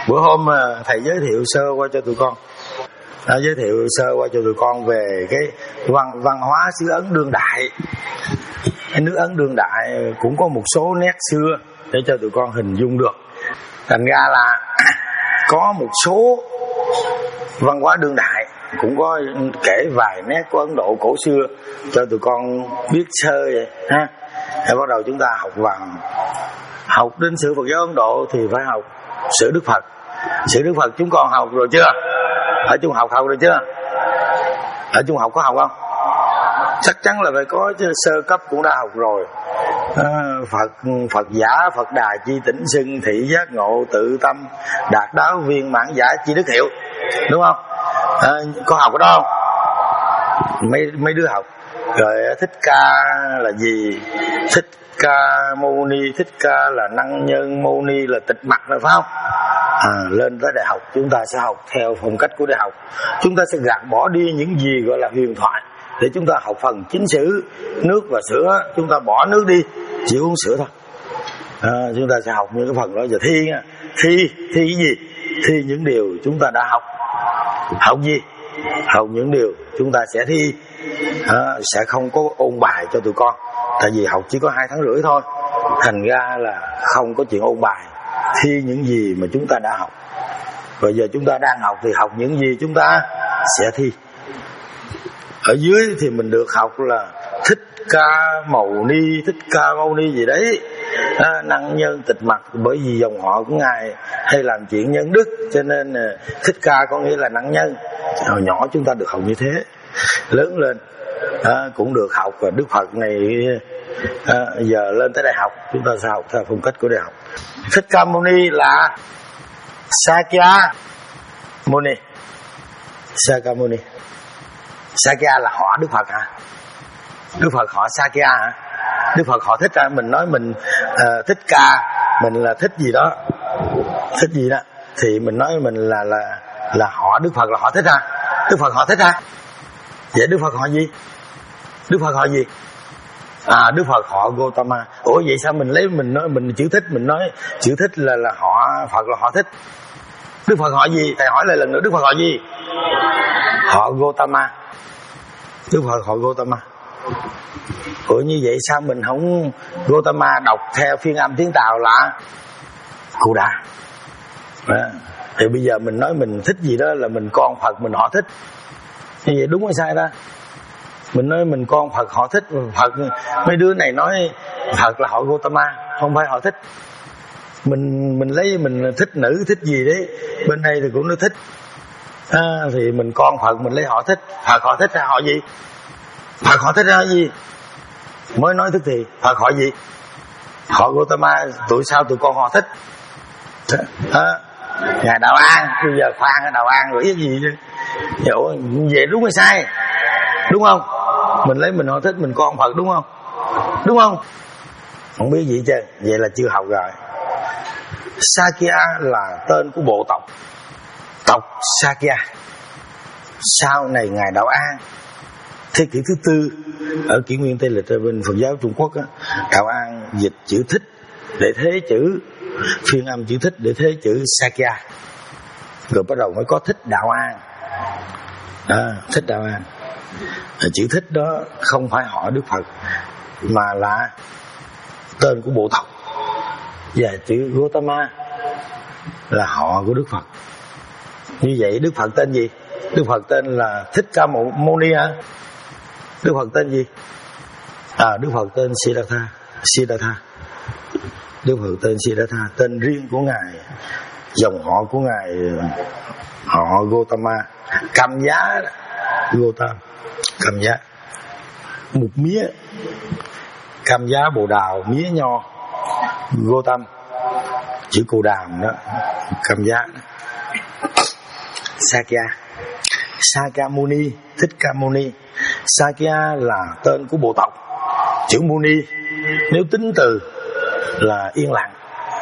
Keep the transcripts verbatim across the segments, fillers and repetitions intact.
Bữa hôm thầy giới thiệu sơ qua cho tụi con, à, giới thiệu sơ qua cho tụi con về cái văn văn hóa xứ Ấn đương đại. Cái nước Ấn đương đại cũng có một số nét xưa để cho tụi con hình dung được. Thành ra là có một số văn hóa đương đại cũng có kể vài nét của Ấn Độ cổ xưa cho tụi con biết sơ vậy ha. Rồi bắt đầu chúng ta học vào học đến sử Phật giáo Ấn Độ thì phải học sử Đức Phật. Sử Đức Phật chúng con học rồi chưa? Ở trung học học rồi chưa? Ở trung học có học không? Chắc chắn là phải có chứ, sơ cấp cũng đã học rồi. à, Phật Phật giả Phật đà chi tỉnh xưng, thị giác ngộ tự tâm đạt đáo viên mãn giả chi đức hiệu, đúng không? À, có học cái đó không? Mấy mấy đứa học. Rồi Thích Ca là gì? Thích Ca Mâu Ni, Thích Ca là năng nhân, Mâu Ni là tịch mặt rồi phải không? À, lên tới đại học chúng ta sẽ học theo phong cách của đại học. Chúng ta sẽ gạt bỏ đi những gì gọi là huyền thoại để chúng ta học phần chính sử. Nước và sữa, chúng ta bỏ nước đi, chỉ uống sữa thôi. À, chúng ta sẽ học những cái phần đó. Giờ thi nha. Thi, thi cái gì? Thi những điều chúng ta đã học. Học gì? Học những điều chúng ta sẽ thi. À, sẽ không có ôn bài cho tụi con. Tại vì học chỉ có hai tháng rưỡi thôi. Thành ra là không có chuyện ôn bài. Thi những gì mà chúng ta đã học. Bây giờ chúng ta đang học thì học những gì chúng ta sẽ thi. Ở dưới thì mình được học là Thích Ca Mâu Ni, Thích Ca Mâu Ni gì đấy, à, năng nhân tịch mặt. Bởi vì dòng họ của ngài hay làm chuyện nhân đức, cho nên Thích Ca có nghĩa là năng nhân. Hồi nhỏ chúng ta được học như thế. Lớn lên à, cũng được học. Và Đức Phật này à, giờ lên tới đại học chúng ta sẽ học theo phong cách của đại học. Thích Ca Mâu Ni là Sakya Muni. Sakya Muni. Sakya là họ Đức Phật hả? Đức Phật họ Sakya hả? Đức Phật họ Thích hả? Mình nói mình uh, Thích Ca, mình là thích gì đó, thích gì đó, thì mình nói mình là là là họ Đức Phật là họ Thích hả? Đức Phật họ Thích hả? Vậy Đức Phật họ gì? Đức Phật họ gì? À, Đức Phật họ Gotama. Ủa vậy sao mình lấy mình nói mình chữ Thích, mình nói chữ Thích là là họ Phật là họ Thích. Đức Phật họ gì? Thầy hỏi lại lần nữa, Đức Phật họ gì? Họ Gotama. Đức Phật họ Gotama. Ủa như vậy sao mình không Gotama đọc theo phiên âm tiếng Tàu là Cụ Đà à, thì bây giờ mình nói mình thích gì đó là mình con Phật, mình họ Thích. Như vậy đúng hay sai ta? Mình nói mình con Phật họ Thích. Phật, mấy đứa này nói Phật là họ Gotama, không phải họ Thích. Mình mình lấy mình thích nữ thích gì đấy, bên đây thì cũng nói thích à, thì mình con Phật mình lấy họ Thích. Phật họ Thích là họ gì? Phật họ Thích là gì? Mới nói tức thì Phật họ gì? Họ Gotama. Tụi sao tụi con họ Thích à, ngài Đạo An. Bây giờ khoan Đạo An rồi cái gì chứ? Hiểu vậy đúng hay sai? Đúng không? Mình lấy mình họ Thích, mình con Phật đúng không? Đúng không? Không biết gì chứ. Vậy là chưa học rồi. Sakya là tên của bộ tộc, tộc Sakya. Sau này ngài Đạo An thế kỷ thứ tư ở kỷ nguyên Tây lịch ở bên Phật giáo Trung Quốc á, Đạo An dịch chữ Thích để thế chữ phiên âm chữ Thích để thế chữ Sakya, rồi bắt đầu mới có Thích Đạo An. À, Thích Đạo An. Chữ Thích đó không phải họ Đức Phật mà là tên của bộ tộc. Và chữ Gotama là họ của Đức Phật. Như vậy Đức Phật tên gì? Đức Phật tên là Thích Ca Mâu Ni hả? Đức Phật tên gì? À, Đức Phật tên Siddhartha. Siddhartha. Đức Phật tên Siddhartha, tên riêng của ngài, dòng họ của ngài họ Gotama. Cầm giá Gotam, cầm giá một mía, cầm giá bồ đào, mía nho, Gotam chữ cù đàm đó, cầm giá. Sakya, Sakya Muni, Thích Ca Muni. Sakya là tên của bộ tộc. Chữ Muni nếu tính từ là yên lặng,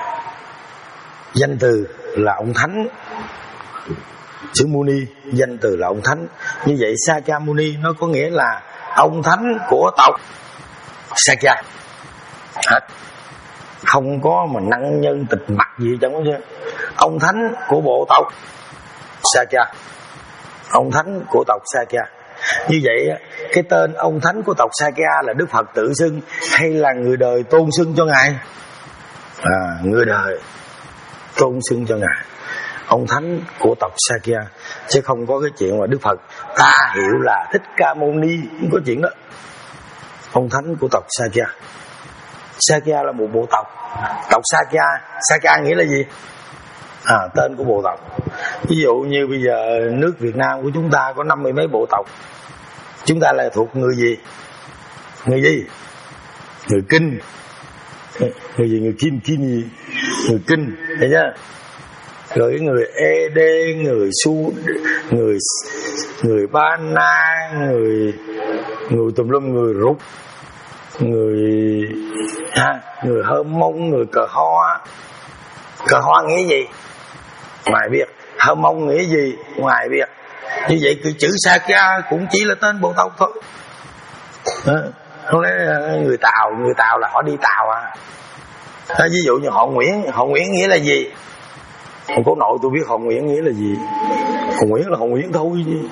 danh từ là ông thánh. Chữ Muni danh từ là ông thánh. Như vậy Sakya Muni nó có nghĩa là ông thánh của tộc Sakya. Không có mà năng nhân tịch mặt gì trong đó chứ. ông thánh của bộ tộc Sakya, ông thánh của tộc Sakya. Như vậy cái tên ông thánh của tộc Sakya là Đức Phật tự xưng hay là người đời tôn xưng cho ngài? À, người đời tôn xưng cho ngài ông thánh của tộc Sakya, chứ không có cái chuyện mà Đức Phật ta hiểu là Thích Ca Mâu Ni, không có chuyện đó. Ông thánh của tộc Sakya. Sakya là một bộ tộc. Tộc Sakya, Sakya nghĩa là gì? À, tên của bộ tộc. Ví dụ như bây giờ nước Việt Nam của chúng ta có năm mươi mấy bộ tộc. Chúng ta là thuộc người gì? Người gì? Người Kinh. Người gì? Người Kim, Kim gì? Người Kinh, thấy chưa? Rồi cái người e đê, người Su, người người Ba Na, người người tùm lum, người Rút, người ha, người Hơ Mông, người Cờ Hoa. Cờ Hoa nghĩa gì? Ngoài biết. Hơ Mông nghĩa gì? Ngoài biết. Như vậy cái chữ Sakya cũng chỉ là tên bộ tộc thôi. Không lẽ người Tàu, người Tàu là họ đi Tàu à? À, ví dụ như họ Nguyễn, họ Nguyễn nghĩa là gì? Ông cố nội tôi biết họ Nguyễn nghĩa là gì. Họ Nguyễn là họ Nguyễn thôi chứ.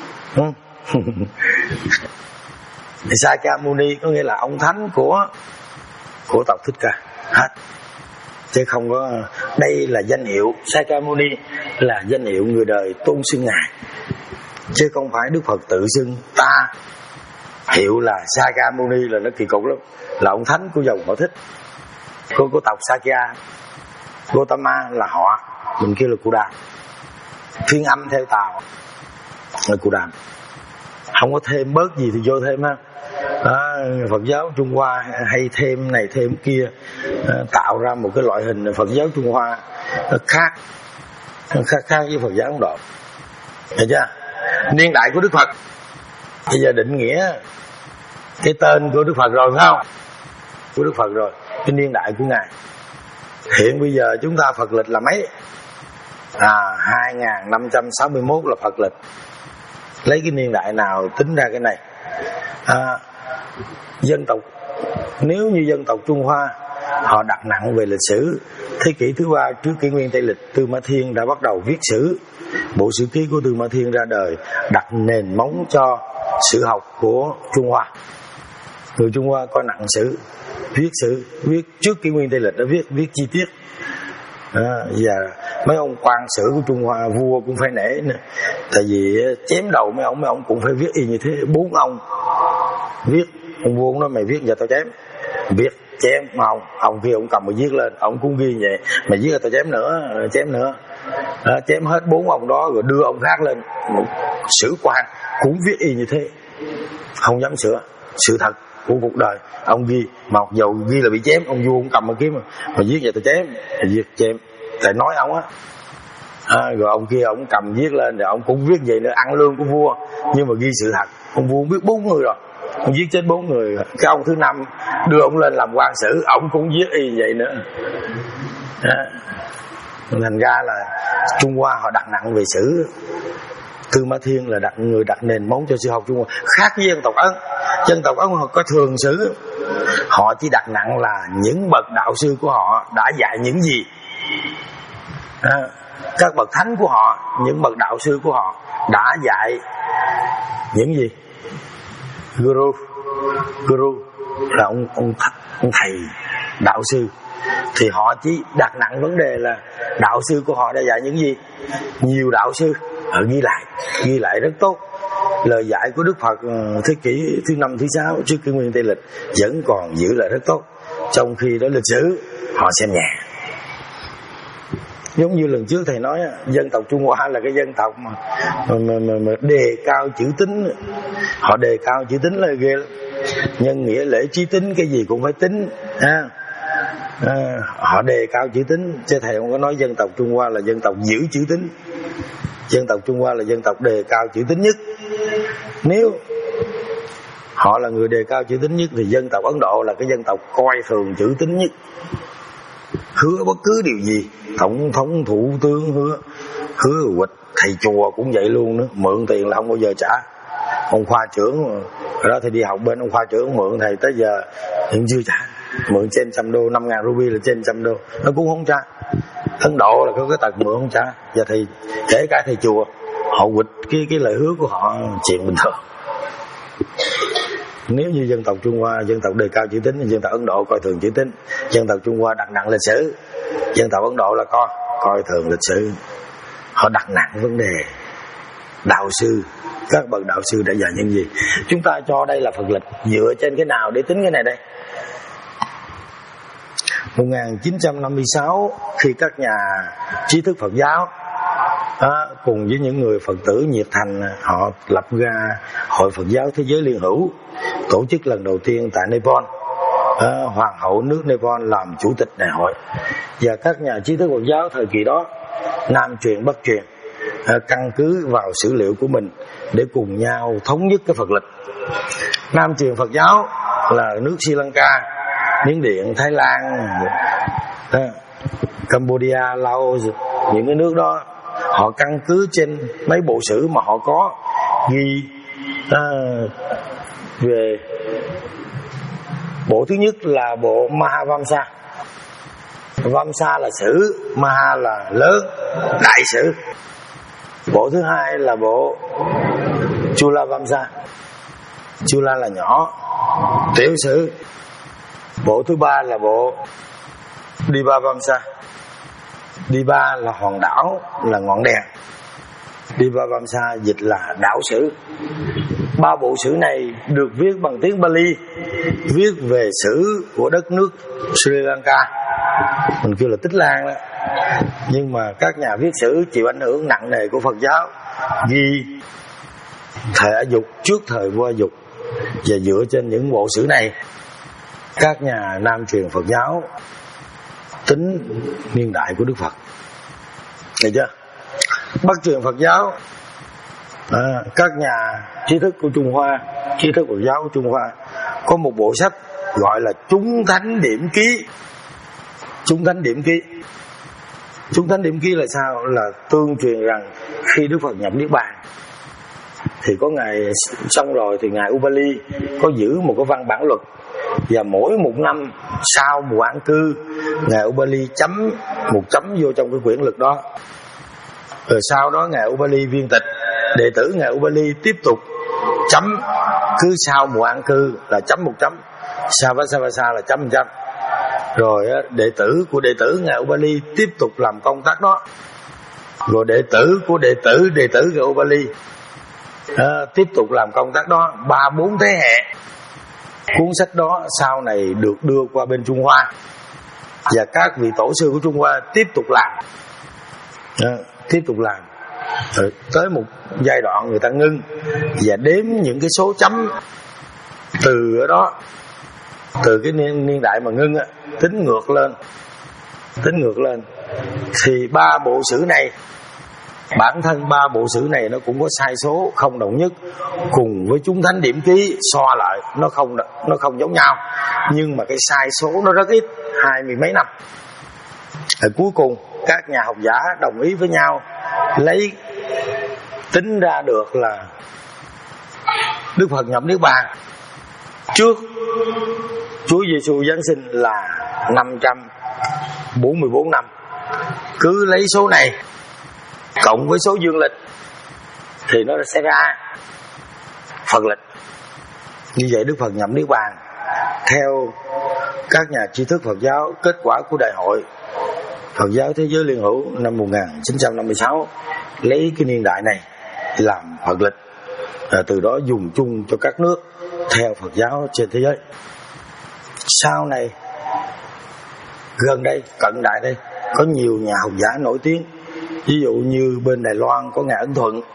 Thì Sakya Muni có nghĩa là ông thánh của của tộc Thích Ca hết, chứ không có. Đây là danh hiệu Sakya Muni, là danh hiệu người đời tôn xưng ngài, chứ không phải Đức Phật tự xưng. Ta hiệu là Sakya Muni là nó kỳ cục lắm, là ông thánh của dòng họ Thích, của, của tộc Sakya. Gotama là họ, mình kêu là Cụ Đàm. Phiên âm theo Tàu là Cụ Đàm, không có thêm bớt gì thì vô thêm ha. Đó, Phật giáo Trung Hoa hay thêm này thêm kia, tạo ra một cái loại hình Phật giáo Trung Hoa nó khác, nó khác khác với Phật giáo Ấn Độ. Thấy chưa? Niên đại của Đức Phật bây giờ định nghĩa cái tên của Đức Phật rồi phải không? Của Đức Phật rồi, cái niên đại của ngài. Hiện bây giờ chúng ta Phật lịch là mấy? À, hai nghìn năm trăm sáu mươi mốt là Phật lịch. Lấy cái niên đại nào tính ra cái này? À, dân tộc, nếu như dân tộc Trung Hoa họ đặt nặng về lịch sử, thế kỷ thứ ba trước kỷ nguyên Tây lịch, Tư Mã Thiên đã bắt đầu viết sử. Bộ sử ký của Tư Mã Thiên ra đời, đặt nền móng cho sử học của Trung Hoa. Người Trung Hoa có nặng sử, viết sử, viết trước kỷ nguyên Tây lịch đã viết viết chi tiết. À, và mấy ông quan sử của Trung Hoa vua cũng phải nể nữa, tại vì chém đầu mấy ông mấy ông cũng phải viết y như thế. Bốn ông viết, ông vua cũng nói mày viết giờ tao chém, viết chém mà ông ông kia ông cầm mà viết lên, ông cũng ghi vậy, mày viết là tao chém nữa, chém nữa. À, chém hết bốn ông đó rồi đưa ông khác lên. Sử quan cũng viết y như thế, không dám sửa sự thật của cuộc đời. Ông ghi mà mặc dầu ghi là bị chém, ông vua cũng cầm một kiếm mà, mà viết vậy tao chém, viết chém, tại nói ông á. À, rồi ông kia ông cầm viết lên rồi ông cũng viết vậy nữa, ăn lương của vua nhưng mà ghi sự thật. Ông vua biết bốn người rồi, ông viết chết bốn người. Cái ông thứ năm đưa ông lên làm quan sử, ông cũng viết y vậy nữa. À, thành ra là Trung Hoa họ đặt nặng về sử. Tư Mã Thiên là đặt người đặt nền móng cho sư học Trung Hoa, khác với dân tộc Ấn. Dân tộc Ấn họ có thường sử, họ chỉ đặt nặng là những bậc đạo sư của họ đã dạy những gì. À, các bậc thánh của họ, những bậc đạo sư của họ đã dạy những gì. Guru, Guru là ông, ông, ông thầy đạo sư, thì họ chỉ đặt nặng vấn đề là đạo sư của họ đã dạy những gì. Nhiều đạo sư họ ghi lại, ghi lại rất tốt. Lời dạy của Đức Phật thế kỷ thứ năm, thứ sáu trước kỷ nguyên Tây lịch vẫn còn giữ lại rất tốt, trong khi đó lịch sử họ xem nhẹ. Giống như lần trước thầy nói, dân tộc Trung Hoa là cái dân tộc mà, mà, mà, mà đề cao chữ tín. Họ đề cao chữ tín là ghê lắm. Nhân nghĩa lễ trí tín, cái gì cũng phải tính ha. À, họ đề cao chữ tín, chứ thầy không có nói dân tộc Trung Hoa là dân tộc giữ chữ tín. Dân tộc Trung Hoa là dân tộc đề cao chữ tín nhất. Nếu họ là người đề cao chữ tín nhất thì dân tộc Ấn Độ là cái dân tộc coi thường chữ tín nhất. Hứa bất cứ điều gì, tổng thống thủ tướng hứa, hứa quịch, thầy chùa cũng vậy luôn nữa. Mượn tiền là không bao giờ trả. Ông khoa trưởng rồi đó, thầy đi học bên ông khoa trưởng mượn thầy tới giờ hiện chưa trả. Mượn trên trăm đô, năm ngàn ruby là trên trăm đô, nó cũng không trả. Ấn Độ là có cái tật mượn không trả, và thì kể cả thầy chùa họ quỵt cái cái lời hứa của họ chuyện bình thường. Nếu như dân tộc Trung Hoa, dân tộc đề cao chữ tín, dân tộc Ấn Độ coi thường chữ tín, dân tộc Trung Hoa đặt nặng lịch sử, dân tộc Ấn Độ là coi coi thường lịch sử. Họ đặt nặng vấn đề đạo sư, các bậc đạo sư đã dạy những gì. Chúng ta cho đây là Phật lịch, dựa trên cái nào để tính cái này đây? một nghìn chín trăm năm mươi sáu, khi các nhà trí thức Phật giáo đó, cùng với những người Phật tử nhiệt thành, họ lập ra Hội Phật giáo Thế giới Liên hữu, tổ chức lần đầu tiên tại Nepal. À, Hoàng hậu nước Nepal làm chủ tịch đại hội, và các nhà trí thức Phật giáo thời kỳ đó nam truyền bắc truyền, à, căn cứ vào sử liệu của mình để cùng nhau thống nhất cái Phật lịch. Nam truyền Phật giáo là nước Sri Lanka, Miến Điện, Thái Lan, à, Cambodia, Laos, những cái nước đó họ căn cứ trên mấy bộ sử mà họ có ghi à, về. Bộ thứ nhất là bộ Mahavamsa. Vamsa là sử, Maha là lớn, đại sử. Bộ thứ hai là bộ Chula Vamsa. Chula là nhỏ, tiểu sử. Bộ thứ ba là bộ Dipa Vamsa. Dipa là hòn đảo, là ngọn đèn. Dipa Vamsa dịch là đảo sử. Ba bộ sử này được viết bằng tiếng Bali, viết về sử của đất nước Sri Lanka, mình kêu là Tích Lan đó. Nhưng mà các nhà viết sử chịu ảnh hưởng nặng nề của Phật giáo, ghi thời Ả Dục trước thời vua Ả Dục, và dựa trên những bộ sử này, các nhà nam truyền Phật giáo tính niên đại của Đức Phật. Được chưa? Bắc truyền Phật giáo, à, các nhà trí thức của Trung Hoa, trí thức Phật giáo của Trung Hoa có một bộ sách gọi là Chúng Thánh Điểm Ký. Chúng Thánh Điểm Ký Chúng Thánh Điểm Ký là sao? Là tương truyền rằng khi Đức Phật nhập Niết Bàn thì có ngày xong rồi thì ngài Upali có giữ một cái văn bản luật, và mỗi một năm sau mùa an cư, ngài Upali chấm một chấm vô trong cái quyển luật đó. Rồi sau đó ngài Upali viên tịch, đệ tử ngài Upali tiếp tục chấm, cứ sau mùa an cư là chấm một chấm, Savasavasa là chấm một chấm. Rồi đệ tử của đệ tử ngài Upali tiếp tục làm công tác đó. Rồi đệ tử của đệ tử đệ tử ngài Upali à, tiếp tục làm công tác đó, ba bốn thế hệ. Cuốn sách đó sau này được đưa qua bên Trung Hoa, và các vị tổ sư của Trung Hoa tiếp tục làm, à, tiếp tục làm. Rồi tới một giai đoạn người ta ngưng và đếm những cái số chấm từ ở đó, từ cái niên, niên đại mà ngưng á, tính ngược lên, tính ngược lên thì ba bộ sử này, bản thân ba bộ sử này nó cũng có sai số không đồng nhất, cùng với Chúng Thánh Điểm Ký so lại nó không nó không giống nhau, nhưng mà cái sai số nó rất ít, hai mươi mấy năm. Rồi cuối cùng các nhà học giả đồng ý với nhau, lấy tính ra được là Đức Phật nhập Niết Bàn trước Chúa Giêsu Giáng sinh là năm trăm bốn mươi bốn năm. Cứ lấy số này cộng với số dương lịch thì nó sẽ ra Phật lịch. Như vậy Đức Phật nhập Niết Bàn theo các nhà tri thức Phật giáo, kết quả của đại hội Phật giáo Thế giới Liên hữu năm một nghìn chín trăm năm mươi sáu lấy cái niên đại này làm Phật lịch, và từ đó dùng chung cho các nước theo Phật giáo trên thế giới. Sau này gần đây, cận đại đây, có nhiều nhà học giả nổi tiếng. Ví dụ như bên Đài Loan có ngài Ấn Thuận,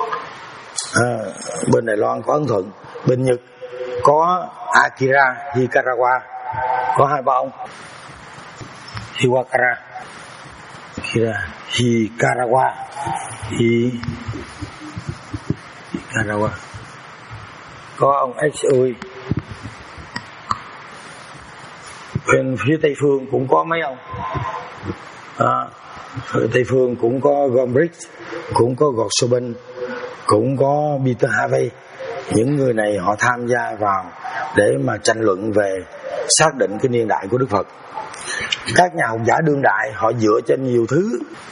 à, bên Đài Loan có Ấn Thuận, bên Nhật có Akira Hikawa, có hai ba ông Hiwakara, Akira Hikawa, Hi Hikawa, có ông Xui. Bên phía Tây Phương cũng có mấy ông, à, ở Tây Phương cũng có Gombrich, cũng có Gotsobin, cũng có Peter Harvey. Những người này họ tham gia vào để mà tranh luận về xác định cái niên đại của Đức Phật. Các nhà học giả đương đại họ dựa trên nhiều thứ.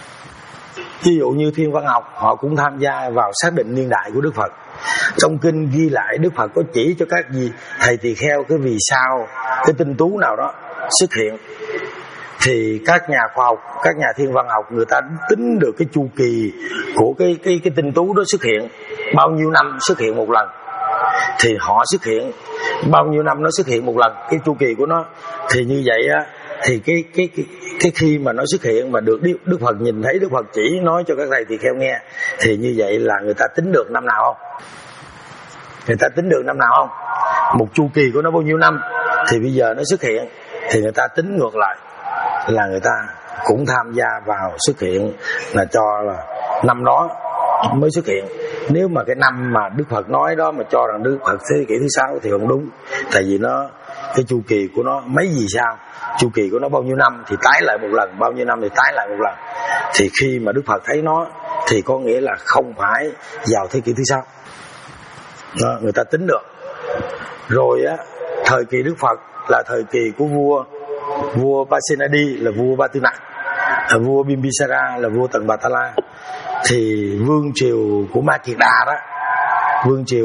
Ví dụ như thiên văn học, họ cũng tham gia vào xác định niên đại của Đức Phật. Trong kinh ghi lại Đức Phật có chỉ cho các gì thầy tỳ kheo cái vì sao cái tinh tú nào đó xuất hiện, thì các nhà khoa học, các nhà thiên văn học, người ta tính được cái chu kỳ của cái cái cái tinh tú đó xuất hiện bao nhiêu năm xuất hiện một lần, thì họ xuất hiện bao nhiêu năm nó xuất hiện một lần, cái chu kỳ của nó. Thì như vậy á, thì cái cái cái cái khi mà nó xuất hiện mà được Đức Phật nhìn thấy, Đức Phật chỉ nói cho các thầy tỳ kheo nghe, thì như vậy là người ta tính được năm nào không? Người ta tính được năm nào không? Một chu kỳ của nó bao nhiêu năm, thì bây giờ nó xuất hiện, thì người ta tính ngược lại là người ta cũng tham gia vào xuất hiện, là cho là năm đó mới xuất hiện. Nếu mà cái năm mà Đức Phật nói đó mà cho rằng Đức Phật thế kỷ thứ sáu thì không đúng, tại vì nó cái chu kỳ của nó mấy gì sao, chu kỳ của nó bao nhiêu năm thì tái lại một lần, bao nhiêu năm thì tái lại một lần. Thì khi mà Đức Phật thấy nó thì có nghĩa là không phải vào thế kỷ thứ sáu đó, người ta tính được. Rồi á, thời kỳ Đức Phật là thời kỳ của vua vua Pasenadi là vua Ba Tư Nặc, là vua Bimbisara là vua Tần Bà Ta La. Thì vương triều của Ma Kiệt Đà đó, vương triều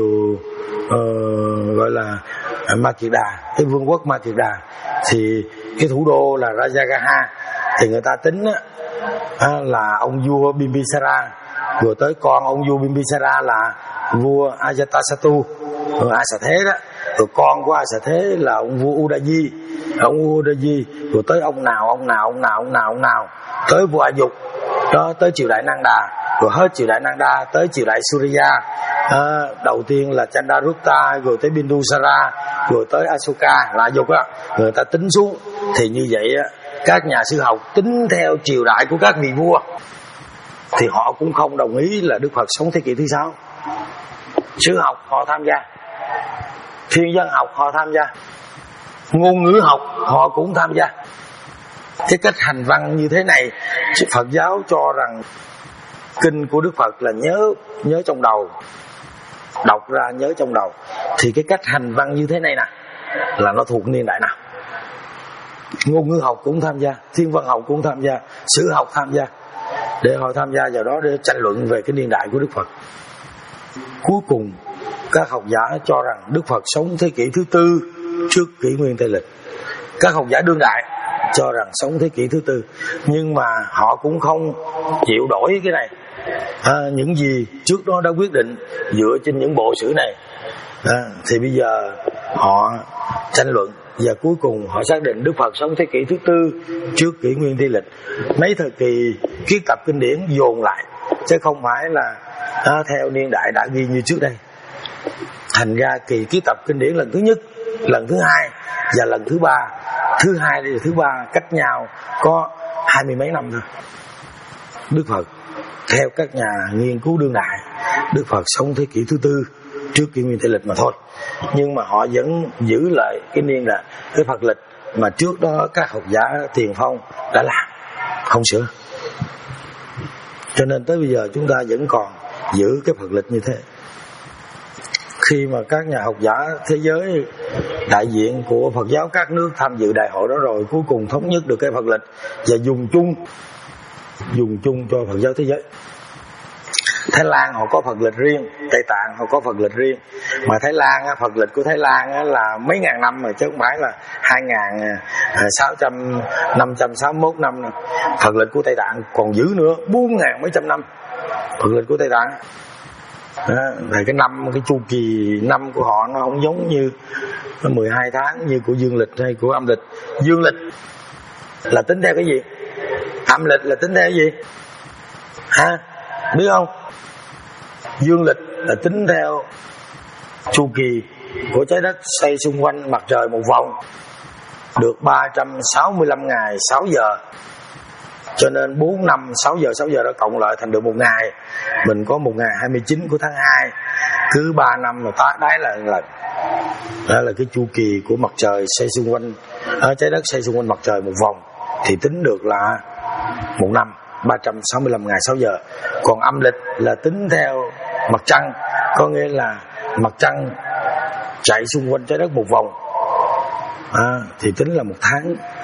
uh, gọi là Ma Kiệt Đà, cái vương quốc Ma Kiệt Đà, thì cái thủ đô là Rajagaha. Thì người ta tính á, là ông vua Bimbisara, rồi tới con ông vua Bimbisara là vua Ajatasattu, A Xà Thế đó, rồi con của A Xà Thế là ông vua Udayi, ông vua Udayi, rồi tới ông nào ông nào ông nào ông nào ông nào tới vua A Dục đó, tới triều đại Nanda, rồi hết triều đại Nanda tới triều đại Surya. À, đầu tiên là Chandragupta, rồi tới Bindusara, rồi tới Asoka là A Dục á, người ta tính xuống. Thì như vậy á, các nhà sử học tính theo triều đại của các vị vua, thì họ cũng không đồng ý là Đức Phật sống thế kỷ thứ sáu. Sử học họ tham gia, thiên văn học họ tham gia, ngôn ngữ học họ cũng tham gia. Cái cách hành văn như thế này, Phật giáo cho rằng kinh của Đức Phật là nhớ nhớ trong đầu, đọc ra nhớ trong đầu. Thì cái cách hành văn như thế này nè là nó thuộc niên đại nào. Ngôn ngữ học cũng tham gia, thiên văn học cũng tham gia, sử học tham gia, để họ tham gia vào đó để tranh luận về cái niên đại của Đức Phật. Cuối cùng các học giả cho rằng Đức Phật sống thế kỷ thứ tư trước kỷ nguyên Tây lịch. Các học giả đương đại cho rằng sống thế kỷ thứ tư, nhưng mà họ cũng không chịu đổi cái này. À, những gì trước đó đã quyết định dựa trên những bộ sử này, à, thì bây giờ họ tranh luận và cuối cùng họ xác định Đức Phật sống thế kỷ thứ tư trước kỷ nguyên Tây lịch. Mấy thời kỳ kiết tập kinh điển dồn lại, chứ không phải là à, theo niên đại đã ghi như trước đây. Thành ra kỳ kiết tập kinh điển lần thứ nhất, lần thứ hai và lần thứ ba, thứ hai và thứ ba cách nhau có hai mươi mấy năm thôi. Đức Phật theo các nhà nghiên cứu đương đại, Đức Phật sống thế kỷ thứ tư trước kỷ nguyên Tây lịch mà thôi. Nhưng mà họ vẫn giữ lại cái niên đại, cái Phật lịch mà trước đó các học giả tiền phong đã làm, không sửa. Cho nên tới bây giờ chúng ta vẫn còn giữ cái Phật lịch như thế. Khi mà các nhà học giả thế giới, đại diện của Phật giáo các nước tham dự đại hội đó rồi, cuối cùng thống nhất được cái Phật lịch và dùng chung dùng chung cho Phật giáo thế giới. Thái Lan họ có Phật lịch riêng, Tây Tạng họ có Phật lịch riêng. Mà Thái Lan, Phật lịch của Thái Lan là mấy ngàn năm rồi, chứ không phải là hai ngàn sáu trăm, năm trăm sáu mươi mốt năm nữa. Phật lịch của Tây Tạng còn giữ nữa, bốn ngàn mấy trăm năm. Phật lịch của Tây Tạng đó, cái năm, cái chu kỳ năm của họ nó không giống như mười hai tháng như của dương lịch hay của âm lịch. Dương lịch là tính theo cái gì? Âm lịch là tính theo cái gì? Ha? Biết không? Dương lịch là tính theo chu kỳ của trái đất xoay xung quanh mặt trời một vòng được ba trăm sáu mươi lăm ngày sáu giờ. Cho nên bốn năm sáu giờ sáu giờ đó cộng lại thành được một ngày. Mình có một ngày hai mươi chín của tháng hai, cứ ba năm là tá đáy là một lần. Đó là cái chu kỳ của mặt trời xoay xung quanh, ở trái đất xoay xung quanh mặt trời một vòng, thì tính được là một năm ba trăm sáu mươi lăm ngày sáu giờ. Còn âm lịch là tính theo mặt trăng, có nghĩa là mặt trăng chạy xung quanh trái đất một vòng, à, thì tính là một tháng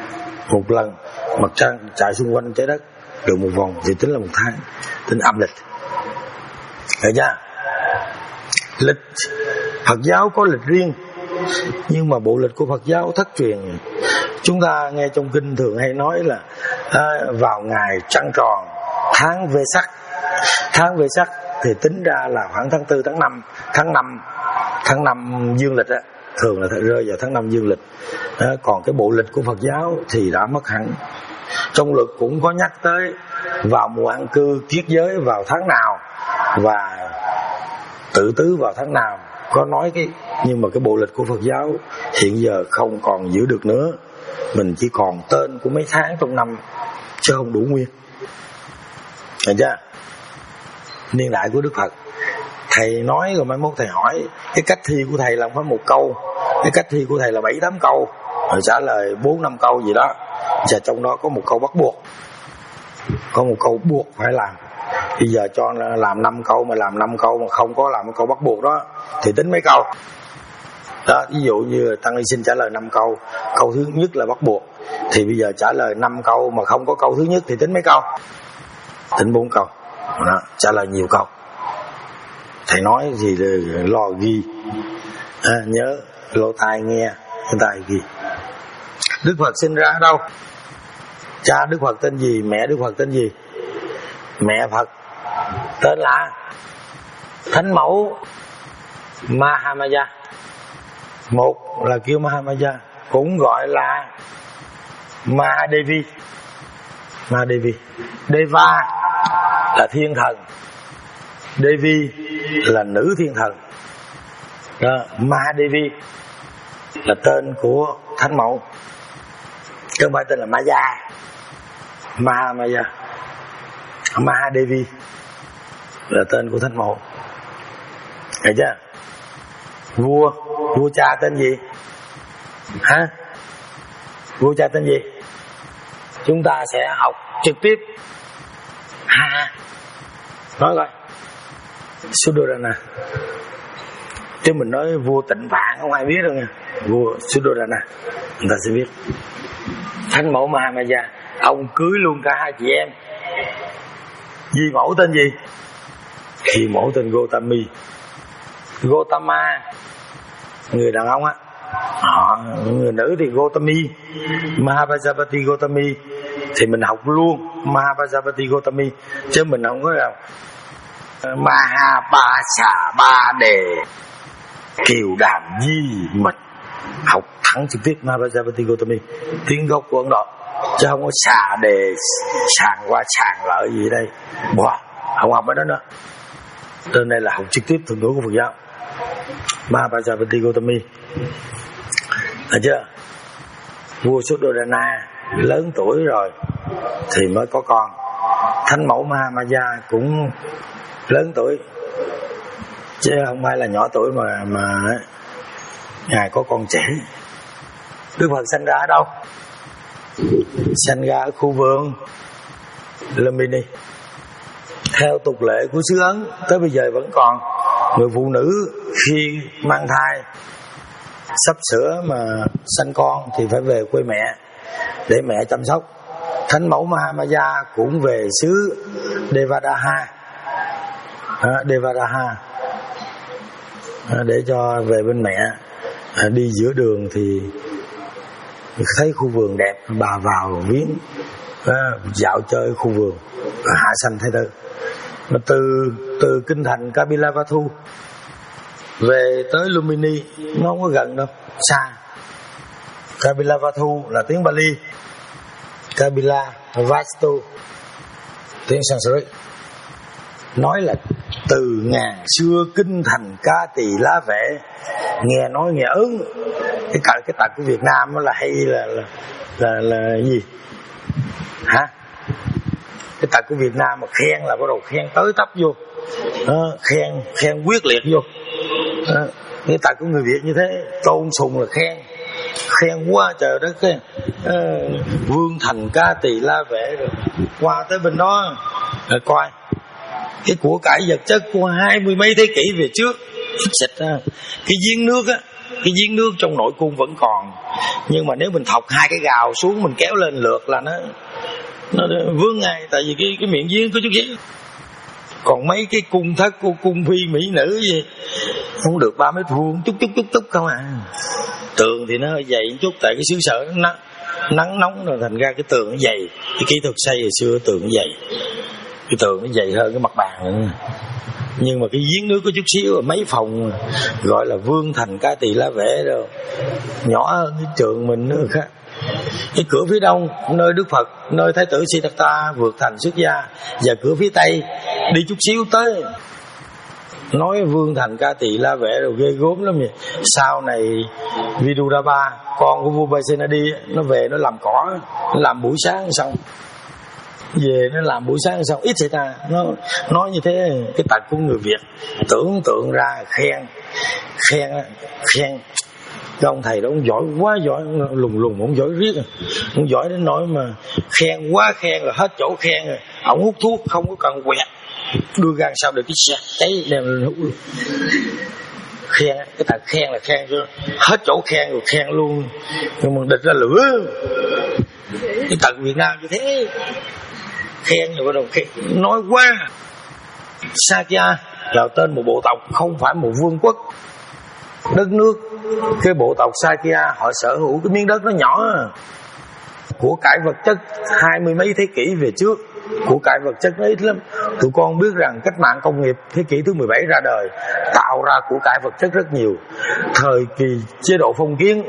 Một lần mặt trăng chạy xung quanh trái đất được một vòng thì tính là một tháng, tính âm lịch. Được chưa? Lịch Phật giáo có lịch riêng, nhưng mà bộ lịch của Phật giáo thất truyền. Chúng ta nghe trong kinh thường hay nói là à, vào ngày trăng tròn tháng Vê Sắc. Tháng Vê Sắc thì tính ra là khoảng tháng tư, tháng năm, tháng năm, tháng năm dương lịch á, thường là rơi vào tháng năm dương lịch. À, còn cái bộ lịch của Phật giáo thì đã mất hẳn. Trong luật cũng có nhắc tới vào mùa an cư kiết giới vào tháng nào và tự tứ vào tháng nào, có nói cái, nhưng mà cái bộ lịch của Phật giáo hiện giờ không còn giữ được nữa. Mình chỉ còn tên của mấy tháng trong năm chứ không đủ nguyên. Hiểu chưa? Niên đại của Đức Phật thầy nói rồi mai mốt thầy hỏi cái cách thi của thầy là không phải một câu, cái cách thi của thầy là bảy tám câu, rồi trả lời bốn năm câu gì đó, và trong đó có một câu bắt buộc, có một câu buộc phải làm. Bây giờ cho làm năm câu mà làm năm câu mà không có làm một câu bắt buộc đó thì tính mấy câu đó. Ví dụ như Tăng Ni Sinh trả lời năm câu, câu thứ nhất là bắt buộc, thì bây giờ trả lời năm câu mà không có câu thứ nhất thì tính mấy câu? Tính bốn câu đó, trả lời nhiều câu. Thầy nói gì lo ghi, à, nhớ lỗ tai nghe, lỗ tai ghi. Đức Phật sinh ra ở đâu? Cha Đức Phật tên gì? Mẹ Đức Phật tên gì? Mẹ Phật tên là Thánh Mẫu Mahamaya. Một là kêu Mahamaya, cũng gọi là Mahadevi. Mahadevi. Deva là thiên thần, Devi là nữ thiên thần đó. Mahadevi là tên của Thánh Mẫu, chứ không phải tên là Maya. Mahamaya, Mahadevi là tên của Thánh Mẫu. Hiểu chưa? Vua, vua cha tên gì? Hả? Vua cha tên gì? Chúng ta sẽ học trực tiếp. Ha, nói coi. Suddhodana. Chứ mình nói vua Tịnh Phạn không ai biết đâu nha. Vua Suddhodana người ta sẽ biết. Thánh Mẫu Mahamaya, ông cưới luôn cả hai chị em. Di mẫu tên gì? Di mẫu tên Gotami. Gotama người đàn ông á, họ, người nữ thì Gotami. Mahapajapati Gotami thì mình học luôn Mahapajapati Gotami, chứ mình không có đâu Mahapasabade Kiều Đàm Di Mật. Học thẳng trực tiếp Mahapajapati Gotami, tiếng gốc của Ấn Độ, chứ không có xà đề sàng qua sàng lại gì đây. Bỏ, không học ở đó nữa. Tên này là học trực tiếp thường ngữ của Phật giáo. Mahapajapati Gotami, được chưa? Vua Suddhodana lớn tuổi rồi thì mới có con. Thánh Mẫu Mahamaya cũng lớn tuổi, chứ không phải là nhỏ tuổi mà mà ngài có con trẻ. Đức Phật sinh ra ở đâu? Sinh ra ở khu vườn Lumbini. Theo tục lệ của xứ Ấn tới bây giờ vẫn còn, người phụ nữ khi mang thai sắp sửa mà sanh con thì phải về quê mẹ để mẹ chăm sóc. Thánh Mẫu Mahamaya cũng về xứ Devadaha, à, Devadaha à, để cho về bên mẹ. À, đi giữa đường thì thấy khu vườn đẹp, bà vào viếng, à, dạo chơi khu vườn, à, hạ sanh Thái Tử. Mà từ từ kinh thành Kapilavatthu về tới Lumbini nó không có gần đâu, xa. Kapilavatthu là tiếng Bali, Kapila Vastu tiếng Sanskrit, nói là từ ngàn xưa kinh thành Ca Tỳ Lá Vệ. Nghe nói nghe ớn. Cái cái, cái tật của Việt Nam đó là hay là là là, là gì hả? Cái tật của Việt Nam mà khen là bắt đầu khen tới tấp vô, à, khen khen quyết liệt vô. À, cái tật của người Việt như thế, tôn sùng là khen, khen quá trời đất khen. À, vương thành Ca Tỳ La Vệ rồi qua tới bên đó rồi coi cái của cải vật chất của hai mươi mấy thế kỷ về trước, xích xịt à. Cái giếng nước á, cái giếng nước trong nội cung vẫn còn, Nhưng mà nếu mình thọc hai cái gào xuống, mình kéo lên lượt là nó nó vướng ngay, tại vì cái cái miệng giếng có chút xíu. Còn mấy cái cung thất của cung phi mỹ nữ gì không được ba mét vuông, chút chút chút chút không à. Tường thì nó hơi dày chút, tại cái xứ sở nó nắng, nắng nóng rồi thành ra cái tường nó dày. Cái kỹ thuật xây hồi xưa tường nó dày, cái tường nó dày hơn cái mặt bàn nữa. Nhưng mà cái giếng nước có chút xíu, mấy phòng gọi là vương thành cá tỳ lá vẽ rồi, nhỏ hơn cái trường mình nữa khác. Cái cửa phía đông nơi Đức Phật, nơi Thái tử Siddhartha vượt thành xuất gia, và cửa phía tây đi chút xíu tới. Nói vương thành ca tỳ la vẽ rồi ghê gốm lắm vậy. Sau này Vidurabha, con của vua Pasenadi, nó về nó làm cỏ, nó làm buổi sáng xong, về nó làm buổi sáng xong ít xảy ta. Nó nói như thế, cái tật của người Việt tưởng tượng ra khen khen khen cái ông thầy đó ông giỏi quá, giỏi lùng lùng, ông giỏi riết, ông giỏi đến nỗi mà khen quá khen rồi hết chỗ khen rồi. Ông hút thuốc không có cần quẹt, đưa ra sao được cái xe cháy đem lên hút luôn. Khen cái thằng khen là khen cho hết chỗ khen rồi khen luôn, nhưng mà địch ra lửa. Cái tận Việt Nam như thế, khen rồi bắt đầu khen, nói quá. Sakya là tên một bộ tộc, không phải một vương quốc. Đất nước, cái bộ tộc Sakya họ sở hữu cái miếng đất nó nhỏ, của cải vật chất hai mươi mấy thế kỷ về trước, của cải vật chất nó ít lắm. Tụi con biết rằng cách mạng công nghiệp thế kỷ thứ mười bảy ra đời, tạo ra của cải vật chất rất nhiều. Thời kỳ chế độ phong kiến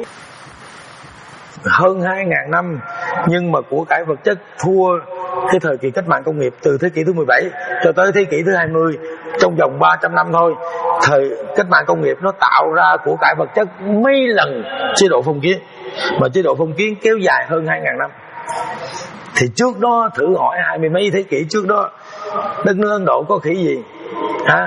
hơn hai ngàn năm, nhưng mà của cải vật chất thua cái thời kỳ cách mạng công nghiệp từ thế kỷ thứ mười bảy cho tới thế kỷ thứ hai mươi, trong vòng ba trăm năm thôi. Thời cách mạng công nghiệp nó tạo ra của cải vật chất mấy lần chế độ phong kiến, mà chế độ phong kiến kéo dài hơn hai ngàn năm. Thì trước đó thử hỏi hai mươi mấy thế kỷ trước đó, đất nước Ấn Độ có khỉ gì hả?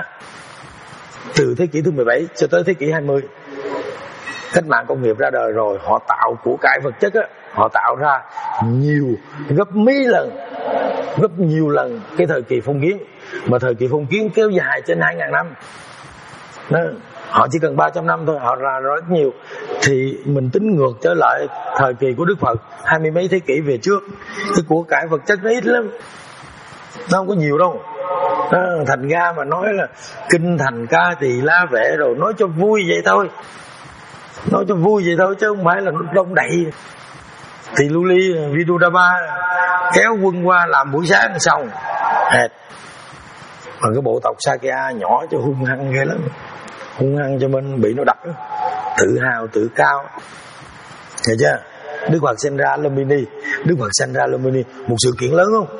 Từ thế kỷ thứ mười bảy cho tới thế kỷ hai mươi, cách mạng công nghiệp ra đời rồi, họ tạo của cải vật chất á, họ tạo ra nhiều, gấp mấy lần, gấp nhiều lần cái thời kỳ phong kiến. Mà thời kỳ phong kiến kéo dài trên hai ngàn năm đó. Họ chỉ cần ba trăm năm thôi, họ ra rất nhiều. Thì mình tính ngược trở lại thời kỳ của Đức Phật hai mươi mấy thế kỷ về trước, cái của cải vật chất nó ít lắm, nó không có nhiều đâu đó. Thành ra mà nói là kinh thành ca tỳ la vẽ rồi nói cho vui vậy thôi, nói cho vui vậy thôi chứ không phải là nó đông đầy. Thì Luli Vidurabha kéo quân qua làm buổi sáng xong hệt. Mà cái bộ tộc Sakya nhỏ cho hung hăng ghê lắm, hung hăng cho mình bị nó đập, tự hào tự cao. Hiểu chưa? Đức Phật sinh ra Lumbini, Đức Phật sinh ra Lumbini một sự kiện lớn không?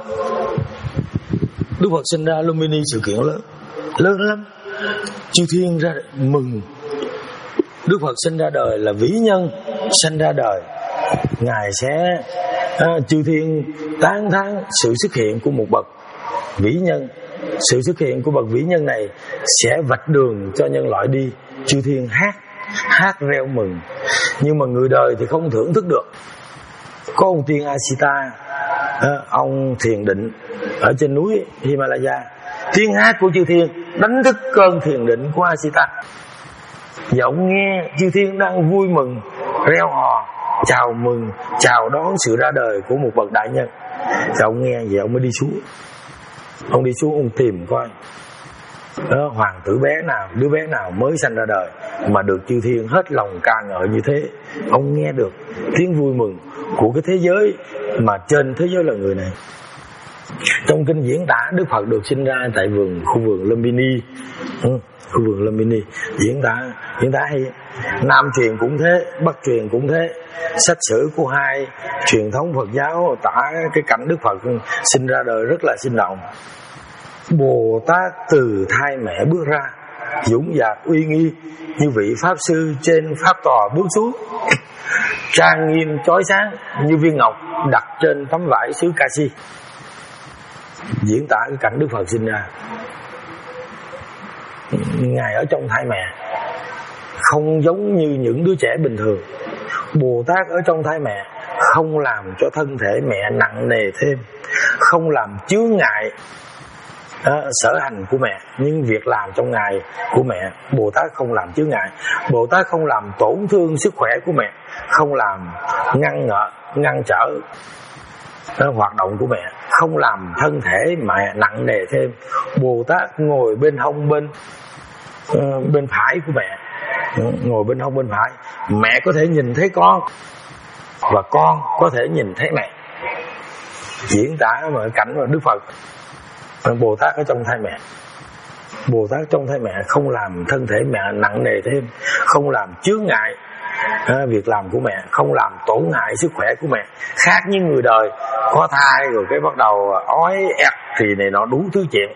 Đức Phật sinh ra Lumbini sự kiện lớn, lớn lắm. Chư thiên ra mừng. Đức Phật sinh ra đời là vĩ nhân sinh ra đời, Ngài sẽ à, chư thiên tán thán sự xuất hiện của một bậc vĩ nhân. Sự xuất hiện của bậc vĩ nhân này sẽ vạch đường cho nhân loại đi. Chư thiên hát, hát reo mừng. Nhưng mà người đời thì không thưởng thức được. Có ông tiên Asita, à, ông thiền định ở trên núi Himalaya. Tiếng hát của chư thiên đánh thức cơn thiền định của Asita. Và ông nghe chư thiên đang vui mừng, reo hò, chào mừng, chào đón sự ra đời của một bậc đại nhân. Và ông nghe vậy ông mới đi xuống. Ông đi xuống ông tìm coi đó, hoàng tử bé nào, đứa bé nào mới sanh ra đời mà được chư thiên hết lòng ca ngợi như thế. Ông nghe được tiếng vui mừng của cái thế giới mà trên thế giới là người này. Trong kinh diễn tả Đức Phật được sinh ra tại vườn khu vườn Lumbini, ừ, khu vườn Lumbini diễn tả diễn tả hay. Nam truyền cũng thế, Bắc truyền cũng thế. Sách sử của hai truyền thống Phật giáo tả cái cảnh Đức Phật sinh ra đời rất là sinh động. Bồ Tát từ thai mẹ bước ra, dũng dạc uy nghi như vị pháp sư trên pháp tòa bước xuống, trang nghiêm chói sáng như viên ngọc đặt trên tấm vải xứ Kashi. Diễn tả cái cảnh Đức Phật sinh ra. Ngài ở trong thai mẹ không giống như những đứa trẻ bình thường. Bồ Tát ở trong thai mẹ không làm cho thân thể mẹ nặng nề thêm, không làm chướng ngại à, sở hành của mẹ, những việc làm trong ngày của mẹ Bồ Tát không làm chướng ngại. Bồ Tát không làm tổn thương sức khỏe của mẹ, không làm ngăn ngợ ngăn trở à, hoạt động của mẹ, không làm thân thể mẹ nặng nề thêm. Bồ Tát ngồi bên hông bên uh, bên phải của mẹ, ngồi bên hông bên phải, mẹ có thể nhìn thấy con và con có thể nhìn thấy mẹ. Diễn tả mà cảnh mà Đức Phật Bồ Tát ở trong thai mẹ. Bồ Tát trong thai mẹ không làm thân thể mẹ nặng nề thêm, không làm chướng ngại à, việc làm của mẹ, không làm tổn hại sức khỏe của mẹ. Khác như người đời có thai rồi cái bắt đầu ói ẹt thì này nó đủ thứ chuyện.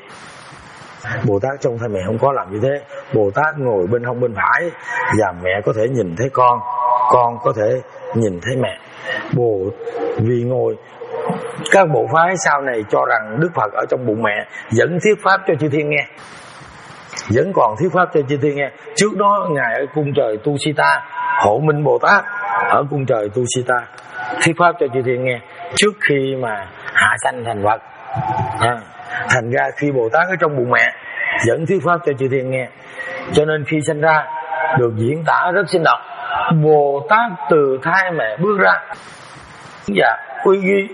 Bồ Tát trong thai mẹ không có làm như thế. Bồ Tát ngồi bên hông bên phải và mẹ có thể nhìn thấy con, con có thể nhìn thấy mẹ. Bồ vì ngồi các bộ phái sau này cho rằng Đức Phật ở trong bụng mẹ dẫn thuyết pháp cho chư thiên nghe, vẫn còn thuyết pháp cho chư thiên nghe. Trước đó ngài ở cung trời Tu Si Ta, Hộ Minh Bồ Tát ở cung trời Tu Si Ta thuyết pháp cho chư thiên nghe trước khi mà hạ sanh thành Phật. À, thành ra khi Bồ Tát ở trong bụng mẹ dẫn thuyết pháp cho chư thiên nghe, cho nên khi sinh ra được diễn tả rất sinh động. Bồ Tát từ thai mẹ bước ra, dạ uy nghi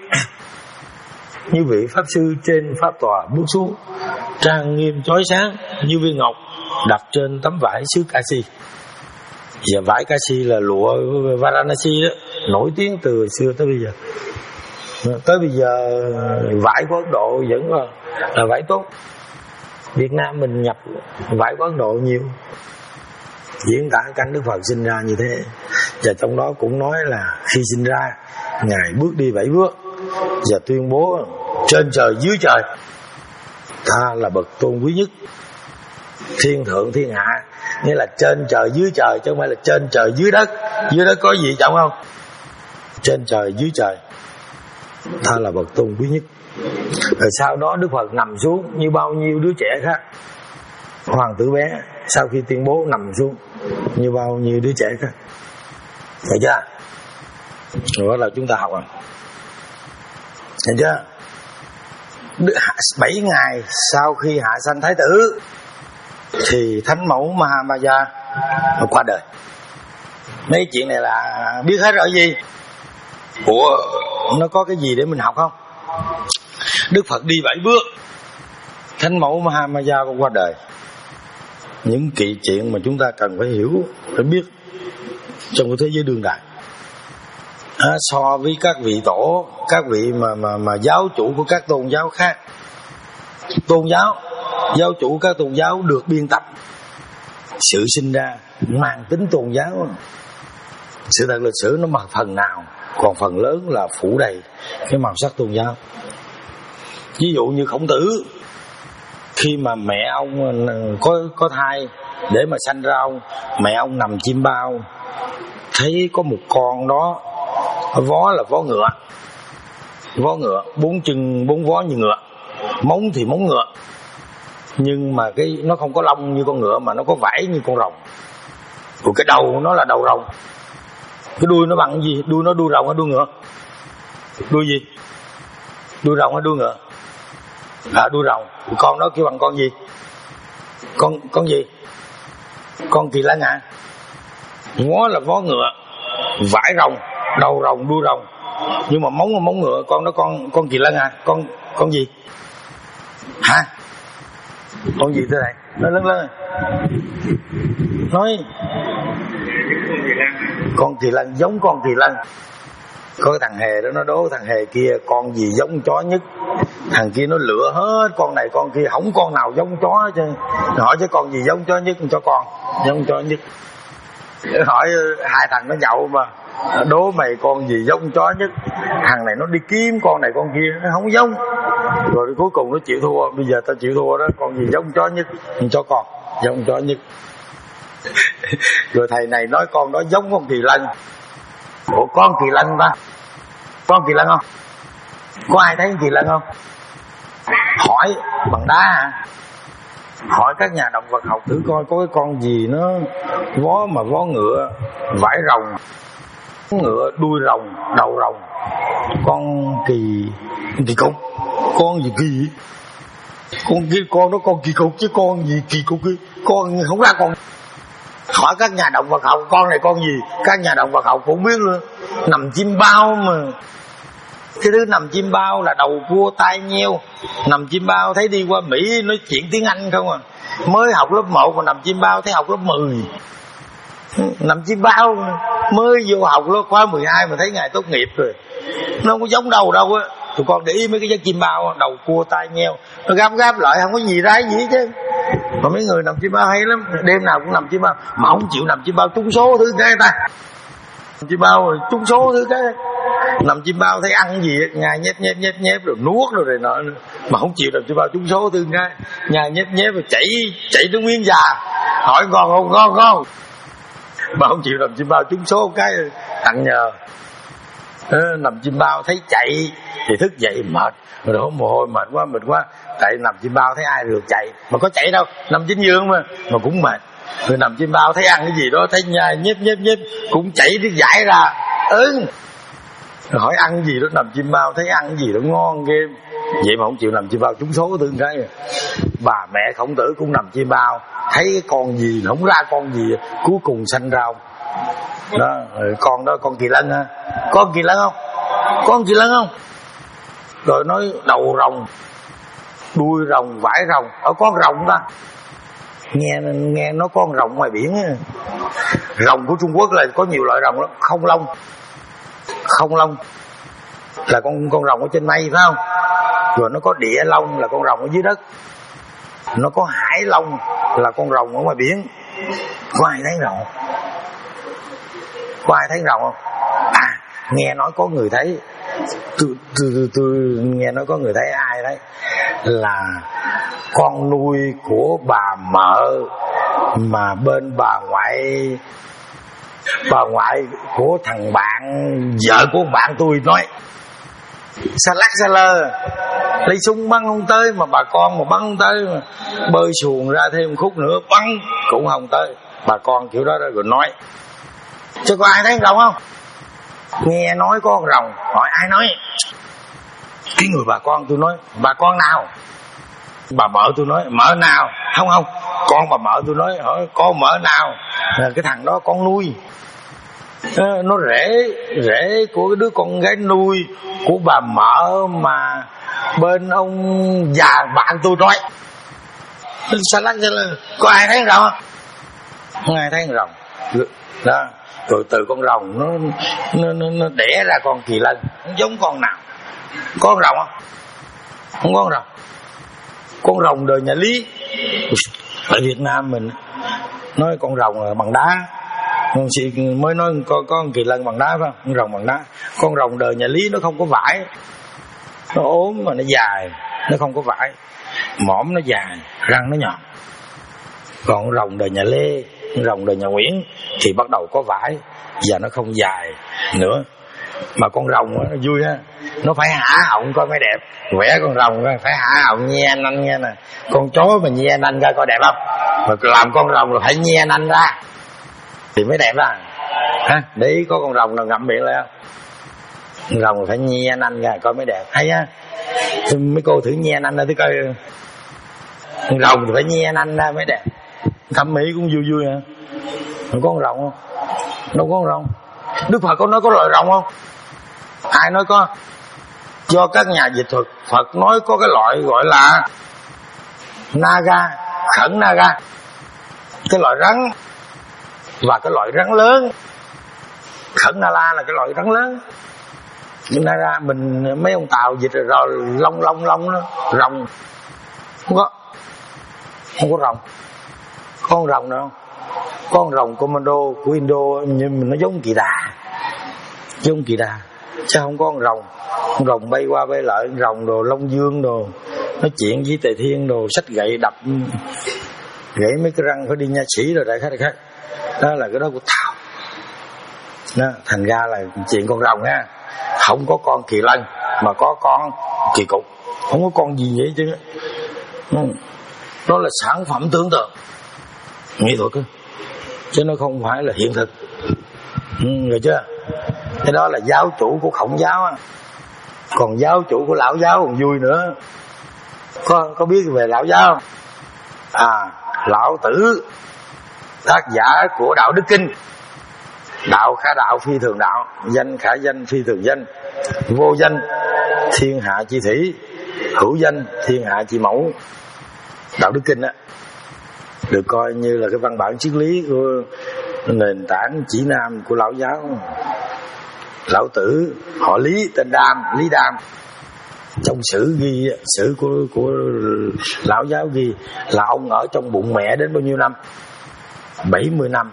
như vị pháp sư trên pháp tòa bước xuống, trang nghiêm chói sáng như viên ngọc đặt trên tấm vải xứ Kashi. Và vải Kashi là lụa Varanasi đó, nổi tiếng từ xưa tới bây giờ. Tới bây giờ vải của Ấn Độ vẫn là, là vải tốt. Việt Nam mình nhập vải của Ấn Độ nhiều. Diễn tả cảnh Đức Phật sinh ra như thế. Và trong đó cũng nói là khi sinh ra ngài bước đi bảy bước và tuyên bố trên trời dưới trời ta là bậc tôn quý nhất, thiên thượng thiên hạ, nghĩa là trên trời dưới trời chứ không phải là trên trời dưới đất. Dưới đất có gì trọng không? Trên trời dưới trời ta là bậc tôn quý nhất. Rồi sau đó Đức Phật nằm xuống như bao nhiêu đứa trẻ khác. Hoàng tử bé sau khi tuyên bố nằm xuống như bao nhiêu đứa trẻ khác. Thấy chưa? Rồi bắt đầu chúng ta học rồi. Thấy chưa? Bảy ngày sau khi hạ sanh thái tử thì thánh mẫu Mahamaya qua đời. Mấy chuyện này là biết hết rồi gì? Ủa, nó có cái gì để mình học không? Đức Phật đi bảy bước, thánh mẫu Mahamaya qua đời. Những kỵ chuyện mà chúng ta cần phải hiểu, phải biết trong cái thế giới đương đại. À, so với các vị tổ, các vị mà mà mà giáo chủ của các tôn giáo khác, tôn giáo giáo chủ các tôn giáo được biên tập, sự sinh ra mang tính tôn giáo. Sự thật lịch sử nó mà phần nào, còn phần lớn là phủ đầy cái màu sắc tôn giáo. Ví dụ như Khổng Tử, khi mà mẹ ông có có thai để mà sanh ra ông, mẹ ông nằm chim bao, thấy có một con đó, vó là vó ngựa, vó ngựa, bốn chân bốn vó như ngựa, móng thì móng ngựa, nhưng mà cái nó không có lông như con ngựa mà nó có vảy như con rồng. Rồi cái đầu nó là đầu rồng, cái đuôi nó bằng cái gì? Đuôi nó đuôi rồng hay đuôi ngựa? Đuôi gì? Đuôi rồng hay đuôi ngựa? À, đuôi rồng. Con đó kêu bằng con gì? Con con gì? Con kỳ lân à? Ngó là vó ngựa, vải rồng, đầu rồng, đuôi rồng, nhưng mà móng là móng ngựa. Con đó con con kỳ lân à? Con con gì? Hả? Con gì thế này? Nói lớn lớn. Nói con kỳ lân, giống con kỳ lân. Có cái thằng hề đó nó đố thằng hề kia con gì giống chó nhất. Thằng kia nó lựa hết con này con kia, không con nào giống chó chứ. Hỏi chứ con gì giống chó nhất, cho con giống chó nhất. Hỏi hai thằng nó nhậu mà đố mày con gì giống chó nhất. Thằng này nó đi kiếm con này con kia, nó không giống. Rồi cuối cùng nó chịu thua. Bây giờ tao chịu thua đó, con gì giống chó nhất, cho con giống chó nhất. Rồi thầy này nói con đó giống con kỳ lân. Ủa con kỳ lân ta? Con kỳ lân không? Có ai thấy kỳ lân không? Hỏi bằng đá hả? Hỏi các nhà động vật học thử coi có cái con gì nó vó mà vó ngựa, vải rồng, ngựa, đuôi rồng, đầu rồng. Con kỳ kỳ cục, con gì kỳ vậy? Con kia con đó con kỳ cục chứ con gì kỳ cục kia. Con không ra con. Hỏi các nhà động vật học con này con gì, các nhà động vật học cũng biết luôn. Nằm chim bao mà. Cái thứ nằm chim bao là đầu cua tai nheo. Nằm chim bao thấy đi qua Mỹ nói chuyện tiếng Anh không à. Mới học lớp một mà nằm chim bao thấy học lớp mười. Nằm chim bao mới vô học lớp khóa mười hai mà thấy ngày tốt nghiệp rồi. Nó không có giống đâu đâu á. Tụi con để ý mấy cái giấc chim bao, đầu cua tai nheo, nó gáp gáp lại không có gì ra gì chứ. Mà mấy người nằm chim bao hay lắm, đêm nào cũng nằm chim bao, mà không chịu nằm chim bao trúng số thứ cái ta. Nằm chim bao rồi trúng số thứ cái. Nằm chim bao thấy ăn gì nhai nhép nhép nhép nhép rồi nuốt rồi này nọ, mà không chịu nằm chim bao trúng số thứ cái, nhai nhép nhép rồi chảy chảy nước miếng già. Hỏi ngon không ngon ngon, mà không chịu nằm chim bao trúng số cái thằng nhờ. Ờ, nằm chim bao thấy chạy thì thức dậy mệt, rồi đổ mồ hôi mệt quá mệt quá. Tại nằm chim bao thấy ai rượt chạy, mà có chạy đâu, nằm trên giường mà mà cũng mệt. Rồi nằm chim bao thấy ăn cái gì đó thấy nhai nhép nhép nhép cũng chảy nước giải ra. Ừ. Rồi hỏi ăn gì đó, nằm chim bao thấy ăn cái gì đó ngon ghê, vậy mà không chịu nằm chim bao trúng số tương cái. Bà mẹ Khổng Tử cũng nằm chim bao thấy cái con gì không ra con gì, cuối cùng sanh rau đó. Con đó con kỳ lân ha, con kỳ lân không, con kỳ lân không. Rồi nói đầu rồng, đuôi rồng, vải rồng. Ở con rồng ta nghe nghe nó con rồng ngoài biển á. Rồng của Trung Quốc là có nhiều loại rồng lắm. Không lông, không lông là con con rồng ở trên mây phải không? Rồi nó có địa long là con rồng ở dưới đất. Nó có hải long là con rồng ở ngoài biển. Có ai thấy rồng? Có ai thấy rồng không? À, nghe nói có người thấy. Tôi, tôi, tôi nghe nói có người thấy. Ai đấy? Là con nuôi của bà mợ mà bên bà ngoại, bà ngoại của thằng bạn, vợ của bạn tôi nói xa lắc xa lơ, lấy súng bắn không tới, mà bà con mà bắn không tới, mà bơi xuồng ra thêm khúc nữa bắn cũng không tới. Bà con kiểu đó, đó rồi nói. Chứ có ai thấy rồng không? Nghe nói có con rồng. Hỏi ai nói? Cái người bà con tôi nói. Bà con nào? Bà mợ tôi nói. Mợ nào? Không không, con bà mợ tôi nói. Hỏi con mợ nào? Là cái thằng đó con nuôi. Nó rể rể của cái đứa con gái nuôi của bà mợ mà bên ông già bạn tôi nói. Sao lắc sao lắc? Có ai thấy rồng không? Không ai thấy rồng đó. Rồi từ con rồng nó nó nó, nó đẻ ra con kỳ lân, không giống con nào. Có con rồng không? Không có con rồng. Con rồng đời nhà Lý. Ở Việt Nam mình nói con rồng là bằng đá. Mới nói có, có con kỳ lân bằng đá phải không? Con rồng bằng đá. Con rồng đời nhà Lý nó không có vải, nó ốm mà nó dài, nó không có vải, mõm nó dài, răng nó nhọn. Còn con rồng đời nhà Lê, con rồng đời nhà Nguyễn thì bắt đầu có vải và nó không dài nữa. Mà con rồng nó vui ha, nó phải hả họng coi mới đẹp. Vẽ con rồng phải hả họng nhe nanh nghe nè. Con chó mà nhe nanh ra coi đẹp không? Mà làm con rồng là phải nhe nanh ra thì mới đẹp đó. Ha, để ý có con rồng nào ngậm miệng lại không? Con rồng phải nhe nanh ra coi mới đẹp. Hay á. Mấy cô thử nhe nanh ra thử coi. Con rồng thì phải nhe nanh ra mới đẹp. Thẩm mỹ cũng vui vui hả? Có con rồng không? Đâu có con rồng. Đức Phật có nói có loài rồng không? Ai nói có? Do các nhà dịch thuật Phật nói có cái loại gọi là naga, khẩn naga, cái loại rắn, và cái loại rắn lớn. Khẩn nala là cái loại rắn lớn. Nara mình mấy ông Tàu dịch rồi, rồi lông lông lông đó, rồng không có, không có rồng. Có con rồng nào không? Có con rồng commando của Indo nhưng mà nó giống kỳ đà, giống kỳ đà chứ không có con rồng. Con rồng bay qua bay lại, con rồng đồ Long Dương đồ nói chuyện với Tề Thiên đồ, xách gậy đập gãy mấy cái răng phải đi nha sĩ rồi đại khái đại khái. Đó là cái đó của Tàu đó. Thành ra là chuyện con rồng ha, không có con kỳ lân mà có con kỳ cục, không có con gì vậy chứ. Đó là sản phẩm tưởng tượng nghệ thuật chứ nó không phải là hiện thực. Ừ, rồi chưa? Cái đó là giáo chủ của Khổng giáo á. Còn giáo chủ của Lão giáo còn vui nữa. Có, có biết về lão giáo không? À, Lão Tử, tác giả của Đạo Đức Kinh. Đạo khả đạo phi thường đạo, danh khả danh phi thường danh, vô danh thiên hạ chi thủy, hữu danh thiên hạ chi mẫu. Đạo Đức Kinh á được coi như là cái văn bản triết lý của nền tảng chỉ nam của lão giáo. Lão Tử họ Lý, tên Đam, Lý Đam. Trong sử ghi, sử của của lão giáo ghi là ông ở trong bụng mẹ đến bao nhiêu năm? bảy mươi năm.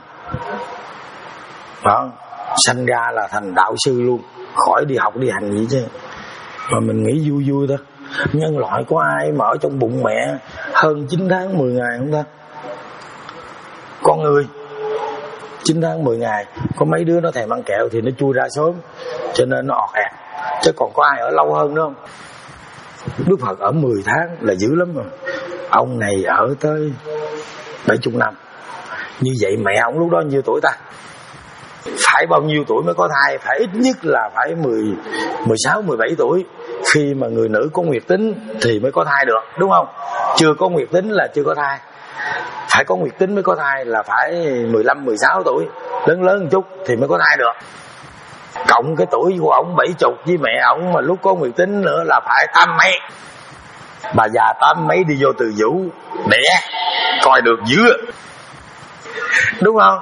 Đó, sanh ra là thành đạo sư luôn, khỏi đi học đi hành gì chứ. Mà mình nghĩ vui vui thôi. Nhân loại có ai mà ở trong bụng mẹ hơn chín tháng mười ngày không ta? Con người chín tháng mười ngày, có mấy đứa nó thèm ăn kẹo thì nó chui ra sớm, cho nên nó ọt ẹt. Chứ còn có ai ở lâu hơn nữa không? Đức Phật ở mười tháng là dữ lắm rồi. Ông này ở tới bảy mươi năm. Như vậy mẹ ông lúc đó nhiêu tuổi ta? Phải bao nhiêu tuổi mới có thai? Phải ít nhất là phải mười, mười sáu, mười bảy tuổi. Khi mà người nữ có nguyệt tính thì mới có thai được, đúng không? Chưa có nguyệt tính là chưa có thai. Phải có nguyệt tính mới có thai là phải mười lăm, mười sáu tuổi, lớn lớn một chút thì mới có thai được. Cộng cái tuổi của ổng bảy chục với mẹ ổng mà lúc có nguyệt tính nữa là phải tám mấy. Bà già tám mấy đi vô Từ Vũ đẻ coi được dữ, đúng không?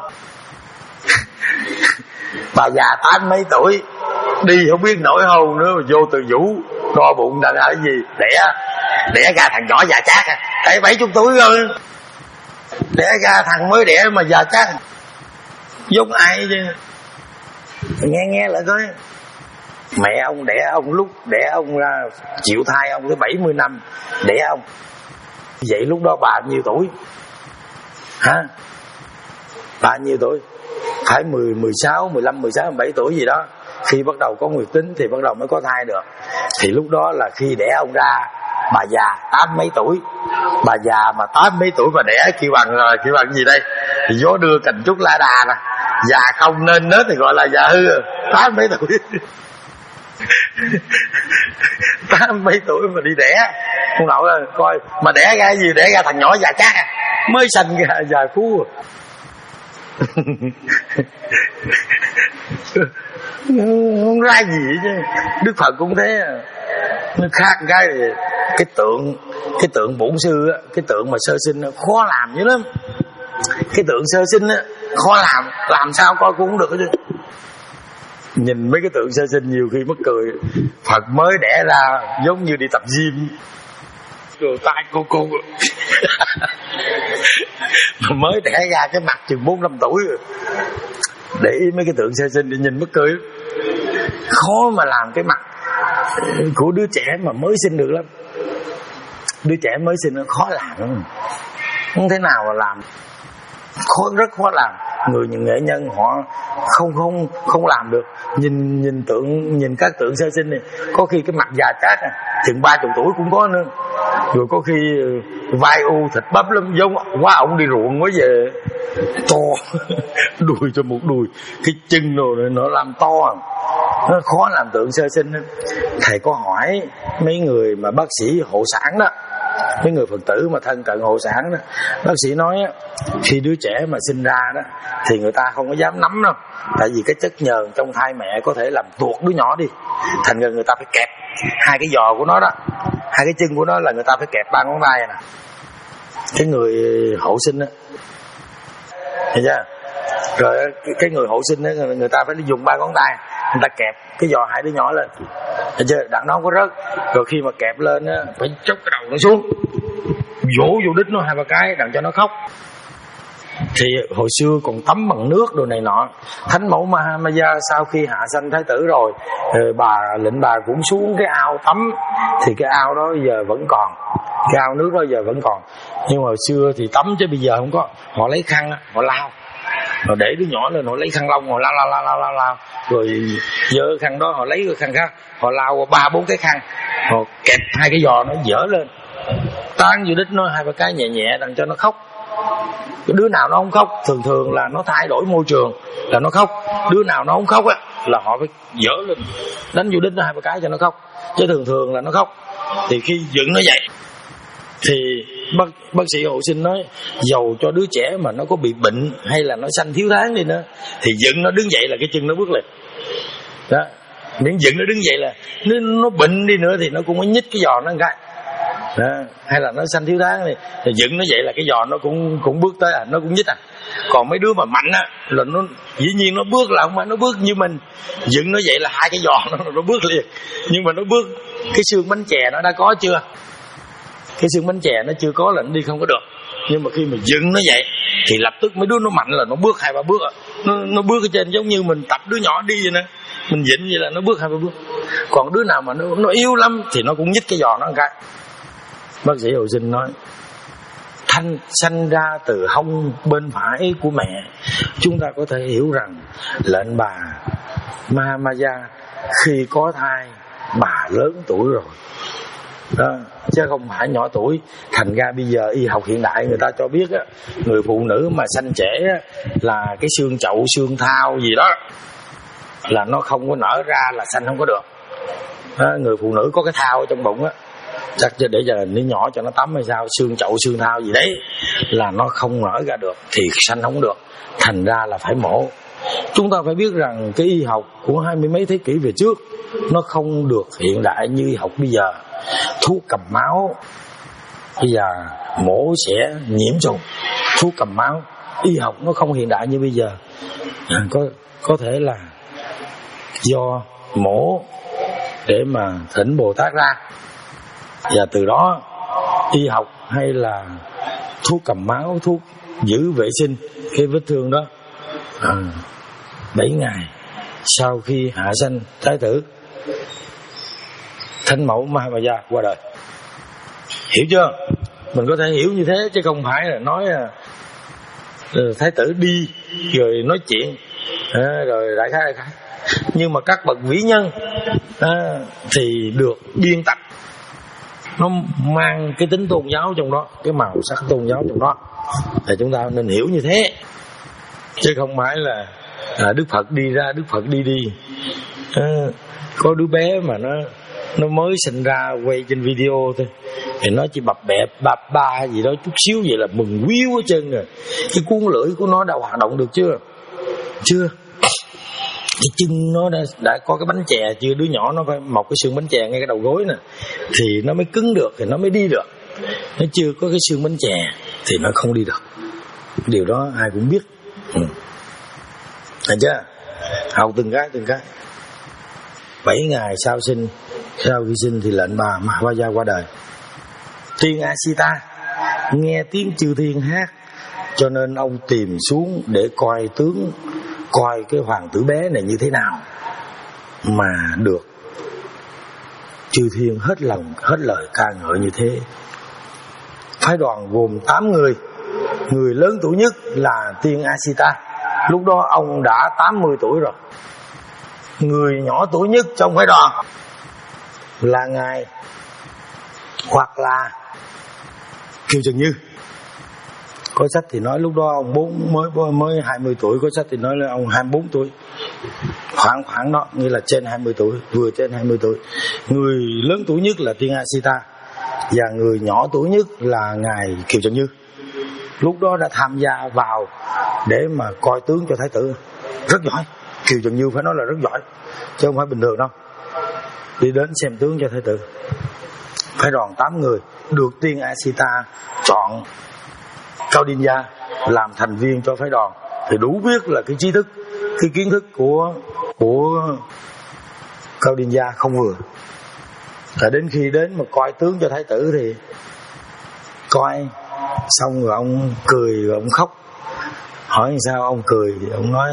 Bà già tám mấy tuổi đi không biết nổi hồn nữa mà vô Từ Vũ đo bụng là cái gì, đẻ đẻ ra thằng nhỏ già chát à, tại bảy chục tuổi rồi, đẻ ra thằng mới đẻ mà già chát, giống ai chứ. Nghe nghe lại coi, mẹ ông đẻ ông lúc đẻ ông ra chịu thai ông tới bảy mươi năm đẻ ông. Vậy lúc đó bà nhiêu tuổi? Hả? Bà nhiêu tuổi? Phải mười, mười sáu, mười lăm, mười sáu, mười bảy tuổi gì đó. Khi bắt đầu có nguyệt tính thì bắt đầu mới có thai được. Thì lúc đó là khi đẻ ông ra, bà già tám mấy tuổi. Bà già mà tám mấy tuổi mà đẻ kêu bằng rồi, kêu bằng gì đây? Thì gió đưa cành trúc lá đà nè. Già không nên nết thì gọi là già hư. Tám mấy tuổi. Tám mấy tuổi mà đi đẻ. Ông nội ơi, coi mà đẻ ra gì? Đẻ ra thằng nhỏ già chát à, mới sanh ra già phú. Không ra gì chứ. Đức Phật cũng thế. Nó khác cái cái tượng, cái tượng bổn sư á, cái tượng mà sơ sinh khó làm dữ lắm. Cái tượng sơ sinh á khó làm, làm sao coi cũng không được chứ. Nhìn mấy cái tượng sơ sinh nhiều khi mắc cười. Phật mới đẻ ra giống như đi tập gym, rồi tay cô cô mà mới đẻ ra cái mặt chừng bốn năm tuổi rồi. Để ý mấy cái tượng sơ sinh để nhìn mắc cười. Khó mà làm cái mặt của đứa trẻ mà mới sinh được lắm. Đứa trẻ mới sinh nó khó làm, không thể nào mà làm, khó, rất khó làm. Người những nghệ nhân họ không không không làm được. Nhìn nhìn tượng nhìn các tượng sơ sinh này, có khi cái mặt già chát à, chừng ba chục tuổi cũng có nữa. Rồi có khi vai u thịt bắp lắm, giống quá ổng đi ruộng mới về to đùi cho một đùi, cái chân rồi nó làm to, nó khó làm tượng sơ sinh đó. Thầy có hỏi mấy người mà bác sĩ hộ sản đó, mấy người Phật tử mà thân cận hộ sản đó, bác sĩ nói á, khi đứa trẻ mà sinh ra đó thì người ta không có dám nắm đâu, tại vì cái chất nhờn trong thai mẹ có thể làm tuột đứa nhỏ đi, thành ra người ta phải kẹp hai cái giò của nó đó, hai cái chân của nó là người ta phải kẹp ba ngón tay nè. Cái người hộ sinh á, thấy chưa? Rồi cái người hộ sinh đó, người ta phải dùng ba ngón tay, người ta kẹp cái giò hai đứa nhỏ lên, thấy chưa? Đặng nó không có rớt. Rồi khi mà kẹp lên á, phải chốc cái đầu nó xuống, vỗ vô đít nó hai ba cái, đặng cho nó khóc. Thì hồi xưa còn tắm bằng nước đồ này nọ. Thánh mẫu Mahamaya sau khi hạ sanh thái tử rồi, rồi bà lệnh bà cũng xuống cái ao tắm. Thì cái ao đó giờ vẫn còn, cái ao nước đó giờ vẫn còn. Nhưng mà hồi xưa thì tắm chứ bây giờ không có. Họ lấy khăn họ lao, họ để đứa nhỏ lên, họ lấy khăn lông họ lao lao lao lao lao, lao. Rồi dỡ khăn đó họ lấy cái khăn khác, họ lao qua ba bốn cái khăn, họ kẹp hai cái giò nó dở lên, tán vô đít nó hai ba cái nhẹ nhẹ đặng cho nó khóc. Cái đứa nào nó không khóc, thường thường là nó thay đổi môi trường là nó khóc. Đứa nào nó không khóc á là họ phải dở lên đánh vô đít nó hai ba cái cho nó khóc, chứ thường thường là nó khóc. Thì khi dựng nó dậy Thì bác, bác sĩ Hộ Sinh nói dầu cho đứa trẻ mà nó có bị bệnh hay là nó sanh thiếu tháng đi nữa, thì dựng nó đứng dậy là cái chân nó bước lên đó. Miễn dựng nó đứng dậy là nếu nó bệnh đi nữa thì nó cũng có nhích cái giò nó một cái đó. Hay là nó sanh thiếu tháng đi thì dựng nó dậy là cái giò nó cũng cũng bước tới à, nó cũng nhích à. Còn mấy đứa mà mạnh á là nó dĩ nhiên nó bước là không phải nó bước như mình, dựng nó dậy là hai cái giò nó nó bước liền, nhưng mà nó bước cái xương bánh chè nó đã có chưa, cái xương bánh chè nó chưa có là nó đi không có được. Nhưng mà khi mà dựng nó dậy thì lập tức mấy đứa nó mạnh là nó bước hai ba bước à. nó nó bước ở trên giống như mình tập đứa nhỏ đi vậy nè, mình dịnh vậy là nó bước hai ba bước. Còn đứa nào mà nó nó yếu lắm thì nó cũng nhích cái giò nó một cái. Bác sĩ Hộ Sinh nói thanh sanh ra từ hông bên phải của mẹ, chúng ta có thể hiểu rằng lệnh bà Mahamaya khi có thai bà lớn tuổi rồi đó, chứ không phải nhỏ tuổi. Thành ra bây giờ y học hiện đại người ta cho biết á, người phụ nữ mà sanh trễ á, là cái xương chậu xương thao gì đó là nó không có nở ra là sanh không có được đó. Người phụ nữ có cái thao ở trong bụng á, chắc cho để giờ đứa nhỏ cho nó tắm hay sao, xương chậu xương thao gì đấy là nó không nở ra được thì sanh không được, thành ra là phải mổ. Chúng ta phải biết rằng cái y học của hai mươi mấy thế kỷ về trước nó không được hiện đại như y học bây giờ. Thuốc cầm máu bây giờ mổ sẽ nhiễm trùng, thuốc cầm máu, y học nó không hiện đại như bây giờ. À, có có thể là do mổ để mà thỉnh Bồ Tát ra, và từ đó y học hay là thuốc cầm máu, thuốc giữ vệ sinh cái vết thương đó. À, bảy ngày sau khi hạ sanh thái tử, Thánh mẫu Mahamaya qua đời. Hiểu chưa? Mình có thể hiểu như thế chứ không phải là nói là thái tử đi rồi nói chuyện à, rồi đại khái đại khái. Nhưng mà các bậc vĩ nhân à, thì được biên tập, nó mang cái tính tôn giáo trong đó, cái màu sắc tôn giáo trong đó, thì chúng ta nên hiểu như thế, chứ không phải là à, Đức Phật đi ra, Đức Phật đi đi. À, có đứa bé mà nó nó mới sinh ra quay trên video thôi thì nó chỉ bập bẹp bập ba gì đó chút xíu vậy là mừng quýu ở chân rồi. Cái cuốn lưỡi của nó đã hoạt động được chưa? Chưa. Cái chân nó đã, đã có cái bánh chè chưa? Đứa nhỏ nó phải mọc cái xương bánh chè ngay cái đầu gối nè thì nó mới cứng được, thì nó mới đi được. Nó chưa có cái xương bánh chè thì nó không đi được. Điều đó ai cũng biết. Ừ. Thấy chưa? Học từng cái từng cái. Bảy ngày sau sinh, sau khi sinh thì lệnh bà Mahamaya qua đời. Tiên Asita nghe tiếng chư thiên hát, cho nên ông tìm xuống để coi tướng, coi cái hoàng tử bé này như thế nào mà được chư thiên hết lòng hết lời ca ngợi như thế. Phái đoàn gồm tám người. Người lớn tuổi nhất là Tiên Asita, lúc đó ông đã tám mươi tuổi rồi. Người nhỏ tuổi nhất trong phái đoàn là ngài hoặc là Kiều Trần Như. Có sách thì nói lúc đó ông bốn mới mới hai mươi tuổi, có sách thì nói là ông hai mươi bốn tuổi, khoảng khoảng đó, nghĩa là trên hai mươi tuổi, vừa trên hai mươi tuổi. Người lớn tuổi nhất là Tiên Asita và người nhỏ tuổi nhất là ngài Kiều Trần Như. Lúc đó đã tham gia vào để mà coi tướng cho thái tử, rất giỏi. Kiều Trần Như phải nói là rất giỏi chứ không phải bình thường đâu. Đi đến xem tướng cho thái tử. Phái đoàn tám người được Tiên Asita chọn Kaudinja làm thành viên cho phái đoàn thì đủ biết là cái trí thức, cái kiến thức của của Kaudinja không vừa. Và đến khi đến mà coi tướng cho thái tử thì coi xong rồi ông cười rồi ông khóc. Hỏi sao ông cười thì ông nói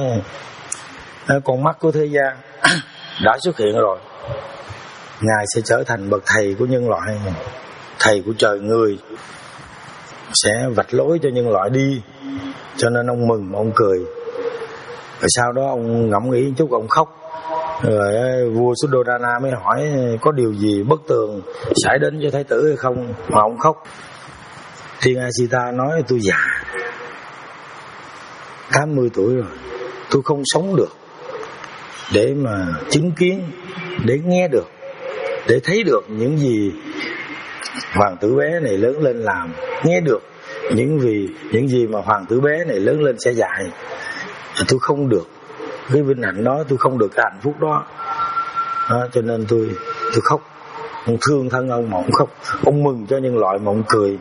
con mắt của thế gian đã xuất hiện rồi, ngài sẽ trở thành bậc thầy của nhân loại, thầy của trời người, sẽ vạch lối cho nhân loại đi. Cho nên ông mừng, ông cười. Rồi sau đó ông ngẫm nghĩ chút ông khóc. Rồi vua Suddhodana mới hỏi có điều gì bất tường xảy đến cho thái tử hay không mà ông khóc. Tiên Asita nói tôi già, tám mươi tuổi rồi, tôi không sống được để mà chứng kiến, để nghe được, để thấy được những gì hoàng tử bé này lớn lên làm, nghe được những vì những gì mà hoàng tử bé này lớn lên sẽ dạy. Tôi không được cái vinh hạnh đó, tôi không được cái hạnh phúc đó, đó cho nên tôi tôi khóc. Ông thương thân ông mà ông khóc, ông mừng cho nhân loại mà ông cười.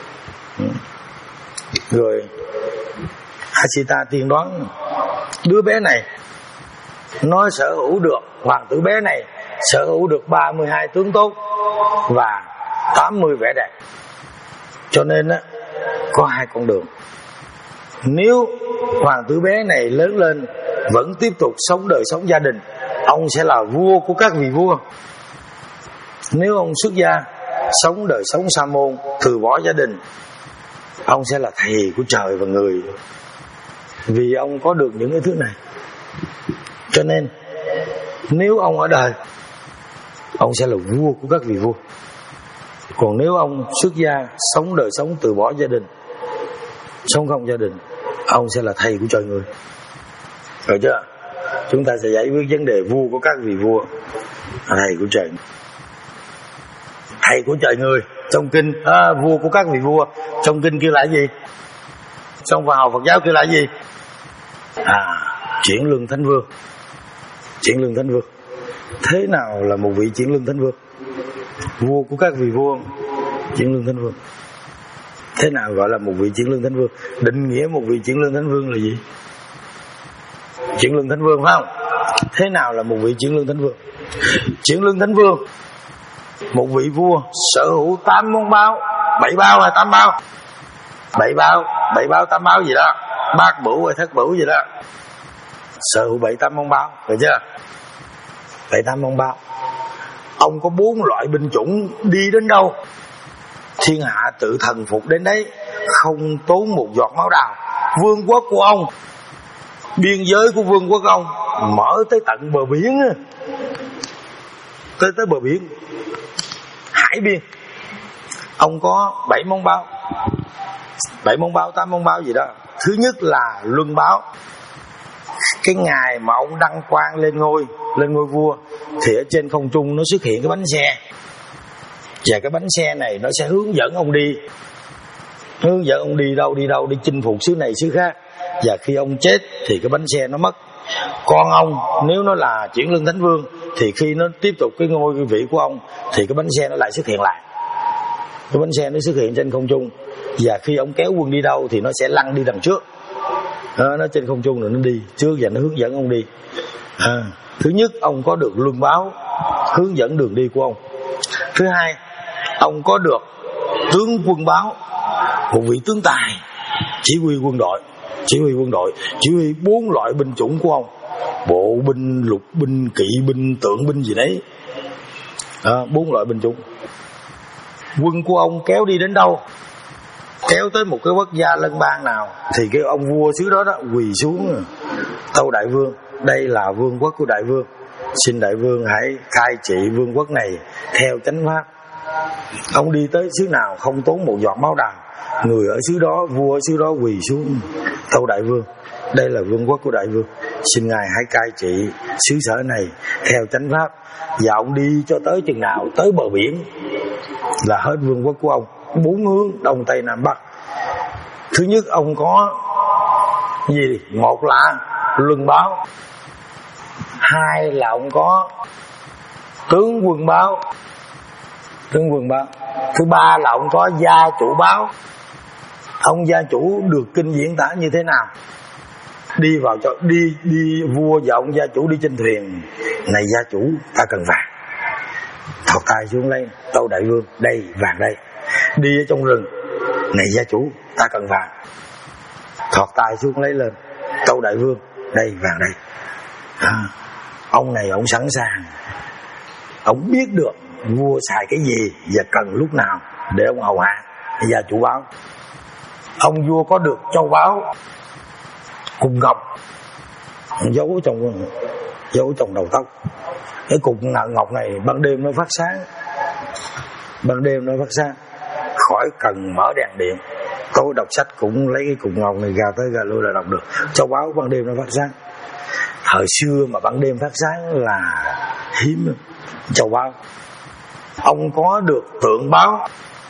Rồi Asita tiên đoán đứa bé này nó sở hữu được, hoàng tử bé này sở hữu được ba mươi hai tướng tốt và tám mươi vẻ đẹp. Cho nên á, có hai con đường. Nếu hoàng tử bé này lớn lên vẫn tiếp tục sống đời sống gia đình, ông sẽ là vua của các vị vua. Nếu ông xuất gia, sống đời sống sa môn, từ bỏ gia đình, ông sẽ là thầy của trời và người, vì ông có được những cái thứ này. Cho nên nếu ông ở đời, ông sẽ là vua của các vị vua. Còn nếu ông xuất gia, sống đời sống từ bỏ gia đình, sống không gia đình, ông sẽ là thầy của trời người. Rồi chưa? Chúng ta sẽ giải quyết vấn đề vua của các vị vua, thầy của trời. Thầy của trời người trong kinh, à, vua của các vị vua trong kinh kêu là gì? Trong vào Phật giáo kêu là gì? À, Chuyển Luân Thánh Vương. Chuyển Luân Thánh Vương. Thế nào là một vị Chuyển Luân Thánh Vương? Vua của các vị vua, Chuyển Luân Thánh Vương. Thế nào gọi là một vị Chuyển Luân Thánh Vương? Định nghĩa một vị Chuyển Luân Thánh Vương là gì? Chuyển Luân Thánh Vương phải không? Thế nào là một vị Chuyển Luân Thánh Vương? Chuyển Luân Thánh Vương, một vị vua sở hữu tám món báo, bảy báo hay tám báo? Bảy báo, bảy báo tám báo gì đó, bát bửu hay thất bửu gì đó, sở hữu bảy tám món báo, được chưa? Bảy tám món báo. Ông có bốn loại binh chủng, đi đến đâu thiên hạ tự thần phục đến đấy, không tốn một giọt máu đào. Vương quốc của ông, biên giới của vương quốc ông mở tới tận bờ biển, tới tới bờ biển, hải biên. Ông có bảy món báo, bảy món báo, tám món báo gì đó. Thứ nhất là luân báo. Cái ngày mà ông đăng quang lên ngôi, lên ngôi vua, thì ở trên không trung nó xuất hiện cái bánh xe, và cái bánh xe này nó sẽ hướng dẫn ông đi, hướng dẫn ông đi đâu đi đâu, đi chinh phục xứ này xứ khác. Và khi ông chết thì cái bánh xe nó mất. Con ông nếu nó là Chuyển Luân Thánh Vương, thì khi nó tiếp tục cái ngôi vị của ông, thì cái bánh xe nó lại xuất hiện lại. Cái bánh xe nó xuất hiện trên không trung, và khi ông kéo quân đi đâu thì nó sẽ lăn đi đằng trước. À, nó trên không trung rồi nó đi trước và nó hướng dẫn ông đi. À, thứ nhất, ông có được luân báo hướng dẫn đường đi của ông. Thứ hai, ông có được tướng quân báo, một vị tướng tài chỉ huy quân đội, chỉ huy quân đội, chỉ huy bốn loại binh chủng của ông, bộ binh, lục binh, kỵ binh, tượng binh gì đấy, à, bốn loại binh chủng. Quân của ông kéo đi đến đâu, kéo tới một cái quốc gia lân bang nào, thì cái ông vua xứ đó đó quỳ xuống: tâu đại vương, đây là vương quốc của đại vương, xin đại vương hãy cai trị vương quốc này theo chánh pháp. Ông đi tới xứ nào không tốn một giọt máu đào, người ở xứ đó, vua ở xứ đó quỳ xuống: tâu đại vương, đây là vương quốc của đại vương, xin ngài hãy cai trị xứ sở này theo chánh pháp. Và ông đi cho tới chừng nào, tới bờ biển là hết vương quốc của ông, bốn hướng đông tây nam bắc. Thứ nhất, ông có gì? Một là luân báo, hai là ông có tướng quân báo, tướng quân báo. Thứ ba là ông có gia chủ báo. Ông gia chủ được kinh diễn tả như thế nào? Đi vào cho đi đi vua và ông gia chủ đi trên thuyền: này gia chủ, ta cần vàng. Thọc tay xuống lấy: tâu đại vương, đây vàng đây. Đi ở trong rừng: này gia chủ, ta cần vàng. Thọt tay xuống lấy lên: tâu đại vương, đây vàng đây. À, ông này ông sẵn sàng, ông biết được vua xài cái gì và cần lúc nào để ông hầu hạ. Gia chủ báo. Ông vua có được châu báu, cục ngọc giấu trong giấu trong đầu tóc. Cái cục ngọc này ban đêm nó phát sáng, ban đêm nó phát sáng, khỏi cần mở đèn điện. Tôi đọc sách cũng lấy cái cục ngọc này gà tới gà lui là đọc được. Châu báu ban đêm nó phát sáng. Thời xưa mà ban đêm phát sáng là hiếm. Châu báu. Ông có được tượng báo.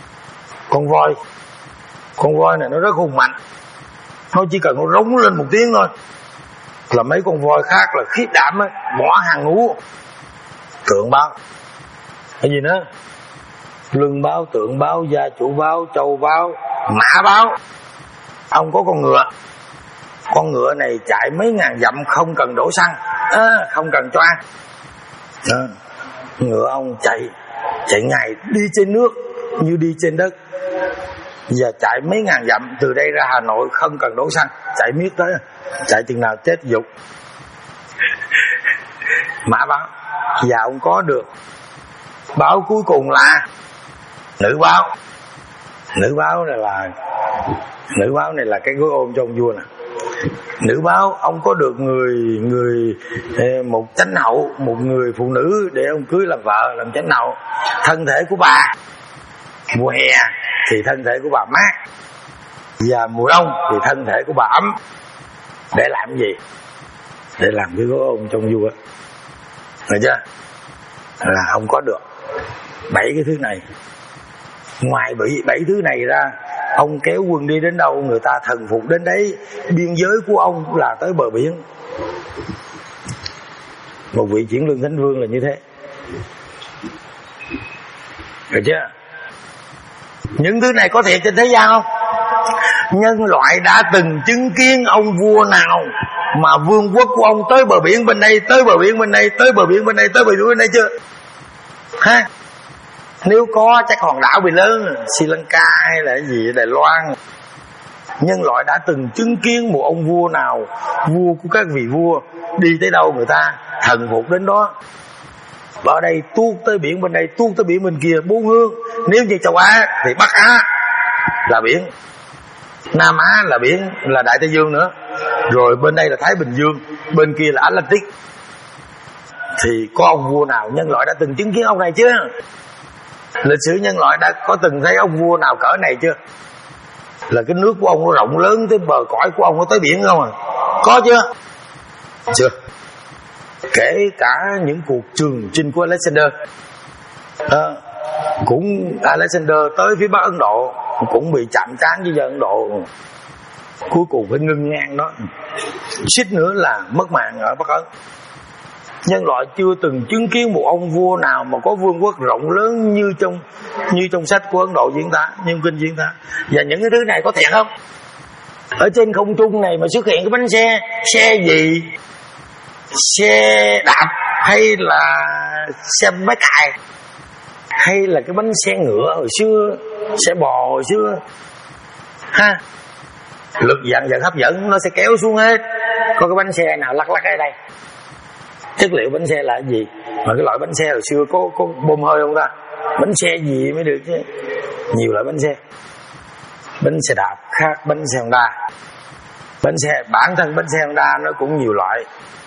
Con voi, con voi này nó rất hùng mạnh, nó chỉ cần nó rống lên một tiếng thôi là mấy con voi khác là khiếp đảm á, bỏ hàng ngũ. Tượng báo, cái gì nữa? Lưng báo, tượng báo, gia chủ báo, châu báo, mã báo. Ông có con ngựa, con ngựa này chạy mấy ngàn dặm không cần đổ xăng, à, không cần cho ăn. À, ngựa ông chạy chạy ngày đi trên nước như đi trên đất. Giờ chạy mấy ngàn dặm từ đây ra Hà Nội không cần đổ xăng, chạy miết tới, chạy chừng nào chết dục. Mã báo, và ông có được báo cuối cùng là nữ báo. Nữ báo này là nữ báo này là cái gối ôm cho ông vua nè. Nữ báo, ông có được người người một chánh hậu, một người phụ nữ để ông cưới làm vợ, làm chánh hậu. Thân thể của bà mùa hè thì thân thể của bà mát, và mùa đông thì thân thể của bà ấm. Để làm gì? Để làm cái gối ôm trong vua. Được chưa? Là ông có được bảy cái thứ này. Ngoài bảy thứ này ra, ông kéo quân đi đến đâu người ta thần phục đến đấy. Biên giới của ông là tới bờ biển. Một vị Chuyển Lương Thánh Vương là như thế. Được chưa? Những thứ này có thiệt trên thế gian không? Nhân loại đã từng chứng kiến ông vua nào mà vương quốc của ông tới bờ biển bên đây, tới bờ biển bên đây, tới bờ biển bên đây, tới bờ biển bên đây chưa? Ha? Nếu có chắc hòn đảo bị lớn, Sri Lanka hay là cái gì, Đài Loan. Nhân loại đã từng chứng kiến một ông vua nào, vua của các vị vua, đi tới đâu người ta thần phục đến đó. Ở đây tuốt tới biển bên đây, tuốt tới biển bên kia, bốn hướng. Nếu như châu Á thì Bắc Á là biển, Nam Á là biển, là Đại Tây Dương nữa, rồi bên đây là Thái Bình Dương, bên kia là Atlantic. Thì có ông vua nào nhân loại đã từng chứng kiến ông này chưa? Lịch sử nhân loại đã có từng thấy ông vua nào cỡ này chưa? Là cái nước của ông nó rộng lớn tới bờ cõi của ông nó tới biển không à? Có chưa? Chưa. Kể cả những cuộc trường chinh của Alexander, à, cũng Alexander tới phía Bắc Ấn Độ cũng bị chạm trán với dân Ấn Độ, cuối cùng phải ngưng ngang đó, suýt nữa là mất mạng ở Bắc Ấn. Nhân loại chưa từng chứng kiến một ông vua nào mà có vương quốc rộng lớn như trong như trong sách của Ấn Độ diễn tả, như kinh diễn tả. Và những cái thứ này có thiệt không? Ở trên không trung này mà xuất hiện cái bánh xe, xe gì? Xe đạp hay là xe máy cày, hay là cái bánh xe ngựa hồi xưa, xe bò hồi xưa, ha? Lực dặn dần hấp dẫn nó sẽ kéo xuống hết. Có cái bánh xe nào lắc lắc ở đây? Chất liệu bánh xe là cái gì? Mà cái loại bánh xe hồi xưa có có bơm hơi không ta? Bánh xe gì mới được chứ? Nhiều loại bánh xe. Bánh xe đạp khác bánh xe Honda. Bánh xe bản thân bánh xe Honda nó cũng nhiều loại.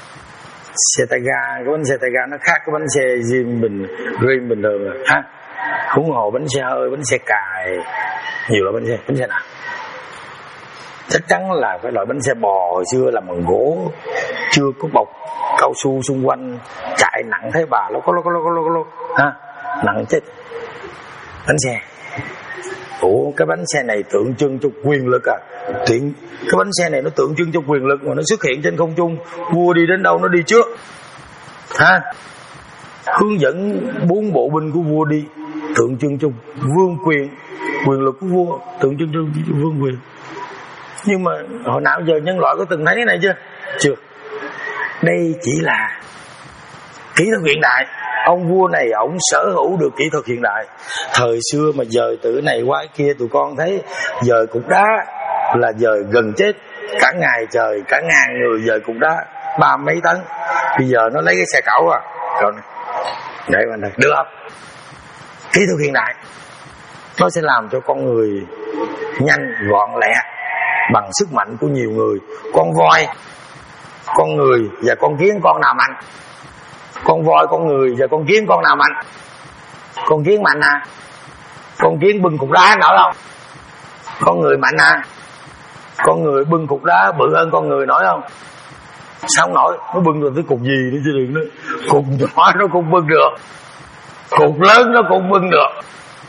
Xe tay ga, cái bánh xe tay ga nó khác cái bánh xe Jim bình Dream bình thường rồi, ha? Khủng hồ bánh xe hơi, bánh xe cài, nhiều loại bánh xe. Bánh xe nào? Chắc chắn là cái loại bánh xe bò hồi xưa làm bằng gỗ, chưa có bọc cao su xung quanh, chạy nặng thấy bà lô lô lô lô lô lô, ha, nặng chết. Bánh xe, ủa cái bánh xe này tượng trưng cho quyền lực à? Tiện, cái bánh xe này nó tượng trưng cho quyền lực mà nó xuất hiện trên không trung, vua đi đến đâu nó đi trước, ha, hướng dẫn bốn bộ binh của vua đi, tượng trưng cho vương quyền, quyền lực của vua, tượng trưng cho vương quyền. Nhưng mà hồi nào giờ nhân loại có từng thấy cái này chưa? Chưa. Đây chỉ là kỹ thuật hiện đại. Ông vua này ổng sở hữu được kỹ thuật hiện đại. Thời xưa mà dời từ này qua kia, tụi con thấy dời cục đá là dời gần chết, cả ngày trời, cả ngàn người dời cục đá ba mấy tấn. Bây giờ nó lấy cái xe cẩu à, rồi để mà này được không? Kỹ thuật hiện đại nó sẽ làm cho con người nhanh gọn lẹ bằng sức mạnh của nhiều người. Con voi, con người và con kiến con nào mạnh? Con voi, con người và con kiến con nào mạnh? Con kiến mạnh à? Con kiến bưng cục đá nổi không? Con người mạnh à? Con người bưng cục đá bự hơn con người nổi không? Sao không nổi? Nó bưng được cái cục gì đi chứ đừng nữa. Cục nhỏ nó cũng bưng được, cục lớn nó cũng bưng được.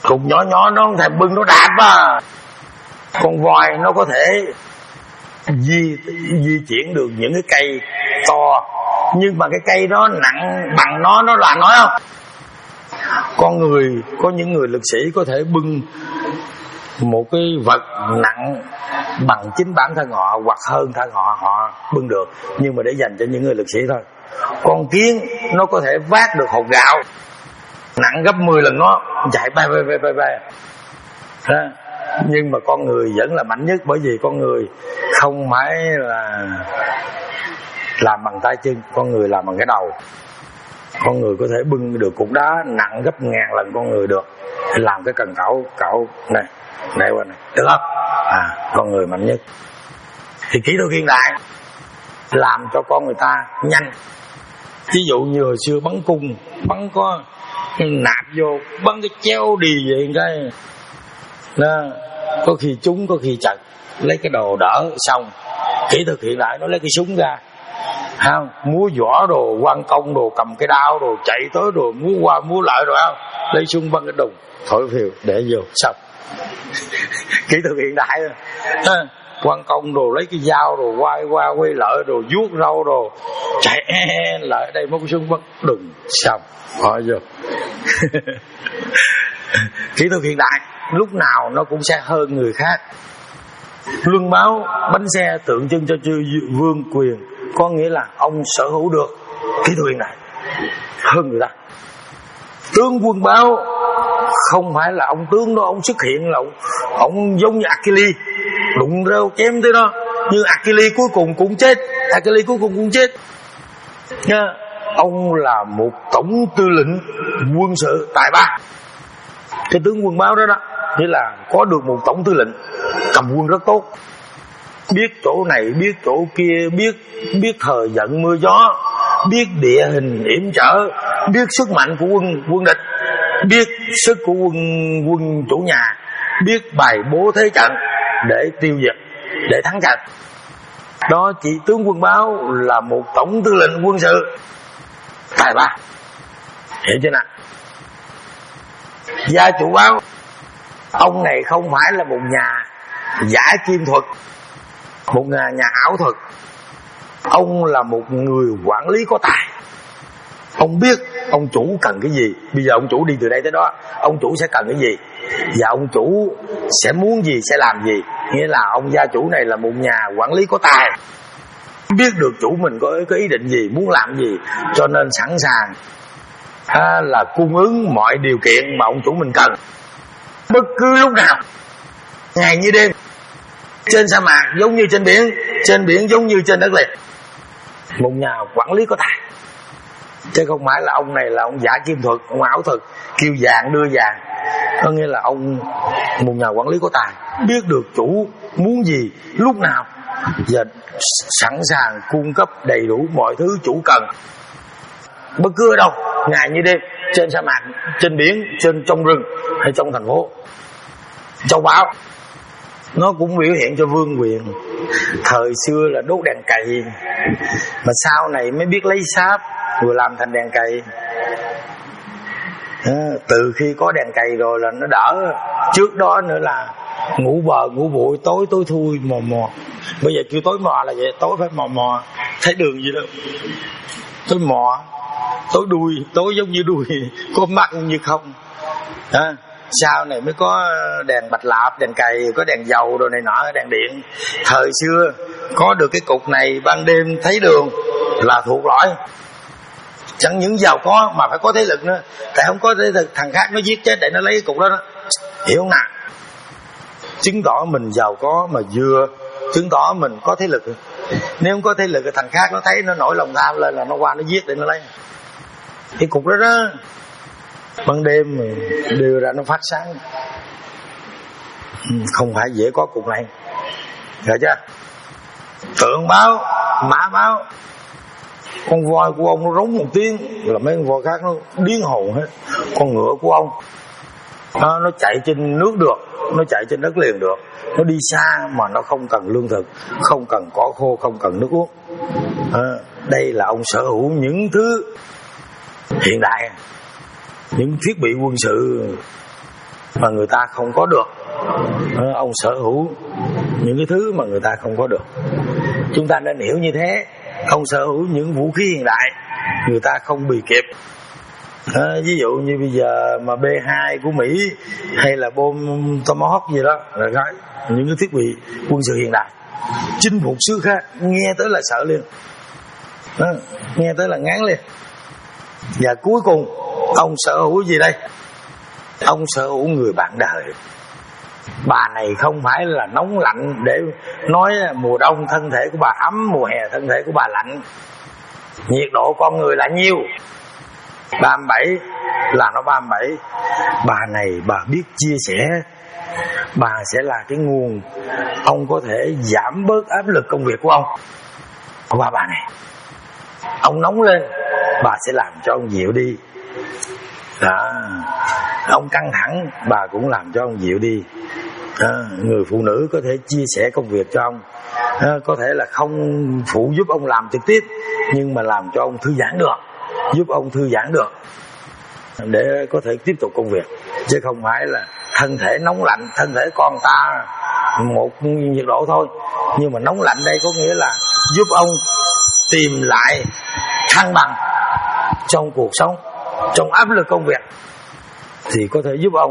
cục nhỏ nhỏ nó không thể bưng nó đạp à. Con voi nó có thể di di chuyển được những cái cây to, nhưng mà cái cây đó nặng bằng nó nó là nói không. Con người, có những người lực sĩ có thể bưng một cái vật nặng bằng chính bản thân họ hoặc hơn thân họ, họ bưng được, nhưng mà để dành cho những người lực sĩ thôi. Con kiến nó có thể vác được hột gạo nặng gấp mười lần nó, chạy bay bay bay bay bay. Đó. Nhưng mà con người vẫn là mạnh nhất, bởi vì con người không phải là làm bằng tay chân, con người làm bằng cái đầu. Con người có thể bưng được cục đá nặng gấp ngàn lần con người được, làm cái cần cẩu cẩu này này qua này, được không? À, con người mạnh nhất. Thì kỹ thuật hiện đại làm cho con người ta nhanh. Ví dụ như hồi xưa bắn cung, bắn có nạp vô, bắn cái chéo đi vậy cái đó, có khi trúng có khi chật, lấy cái đồ đỡ xong. Kỹ thuật hiện đại nó lấy cái súng ra, không múa võ đồ, quan công đồ, cầm cái đao đồ, chạy tới đồ, múa qua múa lại rồi không, lấy súng bắn cái đùng, thổi phiêu để vô xong. Kỹ thuật hiện đại rồi. Quan công đồ lấy cái dao đồ, quay qua quay lại đồ, vuốt râu đồ, chạy lại đây một cái súng bắn đùng xong, hỏi vô. Kỹ thuật hiện đại lúc nào nó cũng sẽ hơn người khác. Luân báo bánh xe tượng trưng cho chư vương quyền, có nghĩa là ông sở hữu được kỹ thuật hiện đại hơn người ta. Tướng quân báo không phải là ông tướng đó ông xuất hiện là ông, ông giống như Achilles đụng rêu chém tới đó, nhưng Achilles cuối cùng cũng chết, Achilles cuối cùng cũng chết nha. Ông là một tổng tư lệnh quân sự tài ba. Cái tướng quân báo đó đó nghĩa là có được một tổng tư lệnh cầm quân rất tốt, biết chỗ này biết chỗ kia, biết biết thời giận mưa gió, biết địa hình hiểm trở, biết sức mạnh của quân quân địch, biết sức của quân quân chủ nhà, biết bài bố thế trận để tiêu diệt, để thắng trận. Đó, chỉ tướng quân báo là một tổng tư lệnh quân sự tài ba, hiểu chưa nào? Gia chủ báo, ông này không phải là một nhà giả kim thuật, một nhà, nhà ảo thuật. Ông là một người quản lý có tài. Ông biết ông chủ cần cái gì. Bây giờ ông chủ đi từ đây tới đó, ông chủ sẽ cần cái gì và ông chủ sẽ muốn gì, sẽ làm gì. Nghĩa là ông gia chủ này là một nhà quản lý có tài, biết được chủ mình có, có ý định gì, muốn làm gì, cho nên sẵn sàng à, là cung ứng mọi điều kiện mà ông chủ mình cần, bất cứ lúc nào, ngày như đêm, trên sa mạc giống như trên biển, trên biển giống như trên đất liền. Một nhà quản lý có tài, chứ không phải là ông này là ông giả kim thuật, ông ảo thuật, kêu vàng đưa vàng. Có nghĩa là ông một nhà quản lý có tài, biết được chủ muốn gì, lúc nào, và sẵn sàng cung cấp đầy đủ mọi thứ chủ cần, bất cứ ở đâu, ngày như đêm, trên sa mạc, trên biển, trên trong rừng hay trong thành phố. Châu báu nó cũng biểu hiện cho vương quyền. Thời xưa là đốt đèn cày, mà sau này mới biết lấy sáp rồi làm thành đèn cày. À, từ khi có đèn cày rồi là nó đỡ. Trước đó nữa là ngủ bờ ngủ bụi, tối tối thui mò mò. Bây giờ kêu tối mò là vậy, tối phải mò mò, thấy đường gì đâu, tối mò, tối đuôi, tối giống như đuôi, có mắt như không. À, sau này mới có đèn bạch lạp, đèn cày, có đèn dầu rồi này nọ, đèn điện. Thời xưa có được cái cục này, ban đêm thấy đường là thuộc lõi. Chẳng những giàu có mà phải có thế lực nữa, tại không có thế lực thằng khác nó giết chết để nó lấy cái cục đó đó, hiểu không nào? Chứng tỏ mình giàu có, mà vừa chứng tỏ mình có thế lực. Nếu không có thế lực thì thằng khác nó thấy nó nổi lòng tham lên là nó qua nó giết để nó lấy cái cục đó đó. Ban đêm đưa ra nó phát sáng, không phải dễ có cục này, hiểu chưa? Tượng báo, mã báo. Con voi của ông nó rống một tiếng là mấy con voi khác nó điên hồn hết. Con ngựa của ông nó, nó chạy trên nước được, nó chạy trên đất liền được, nó đi xa mà nó không cần lương thực, không cần cỏ khô, không cần nước uống. À, đây là ông sở hữu những thứ hiện đại, những thiết bị quân sự mà người ta không có được. Ông sở hữu những cái thứ mà người ta không có được. Chúng ta nên hiểu như thế. Ông sở hữu những vũ khí hiện đại, người ta không bị kịp. À, ví dụ như bây giờ mà B hai của Mỹ hay là bom Tomahawk gì đó là cái, những cái thiết bị quân sự hiện đại chinh phục xứ khác, nghe tới là sợ liền. À, nghe tới là ngán liền. Và cuối cùng ông sở hữu gì đây? Ông sở hữu người bạn đời. Bà này không phải là nóng lạnh để nói mùa đông thân thể của bà ấm, mùa hè thân thể của bà lạnh. Nhiệt độ con người là nhiêu? ba mươi bảy là nó ba mươi bảy. Bà này bà biết chia sẻ. Bà sẽ là cái nguồn ông có thể giảm bớt áp lực công việc của ông. Qua bà này, ông nóng lên, bà sẽ làm cho ông dịu đi. Đó. Ông căng thẳng, bà cũng làm cho ông dịu đi. À, người phụ nữ có thể chia sẻ công việc cho ông, à, có thể là không phụ giúp ông làm trực tiếp, nhưng mà làm cho ông thư giãn được, giúp ông thư giãn được để có thể tiếp tục công việc. Chứ không phải là thân thể nóng lạnh. Thân thể con ta một nhiệt độ thôi, nhưng mà nóng lạnh đây có nghĩa là giúp ông tìm lại thăng bằng trong cuộc sống, trong áp lực công việc, thì có thể giúp ông.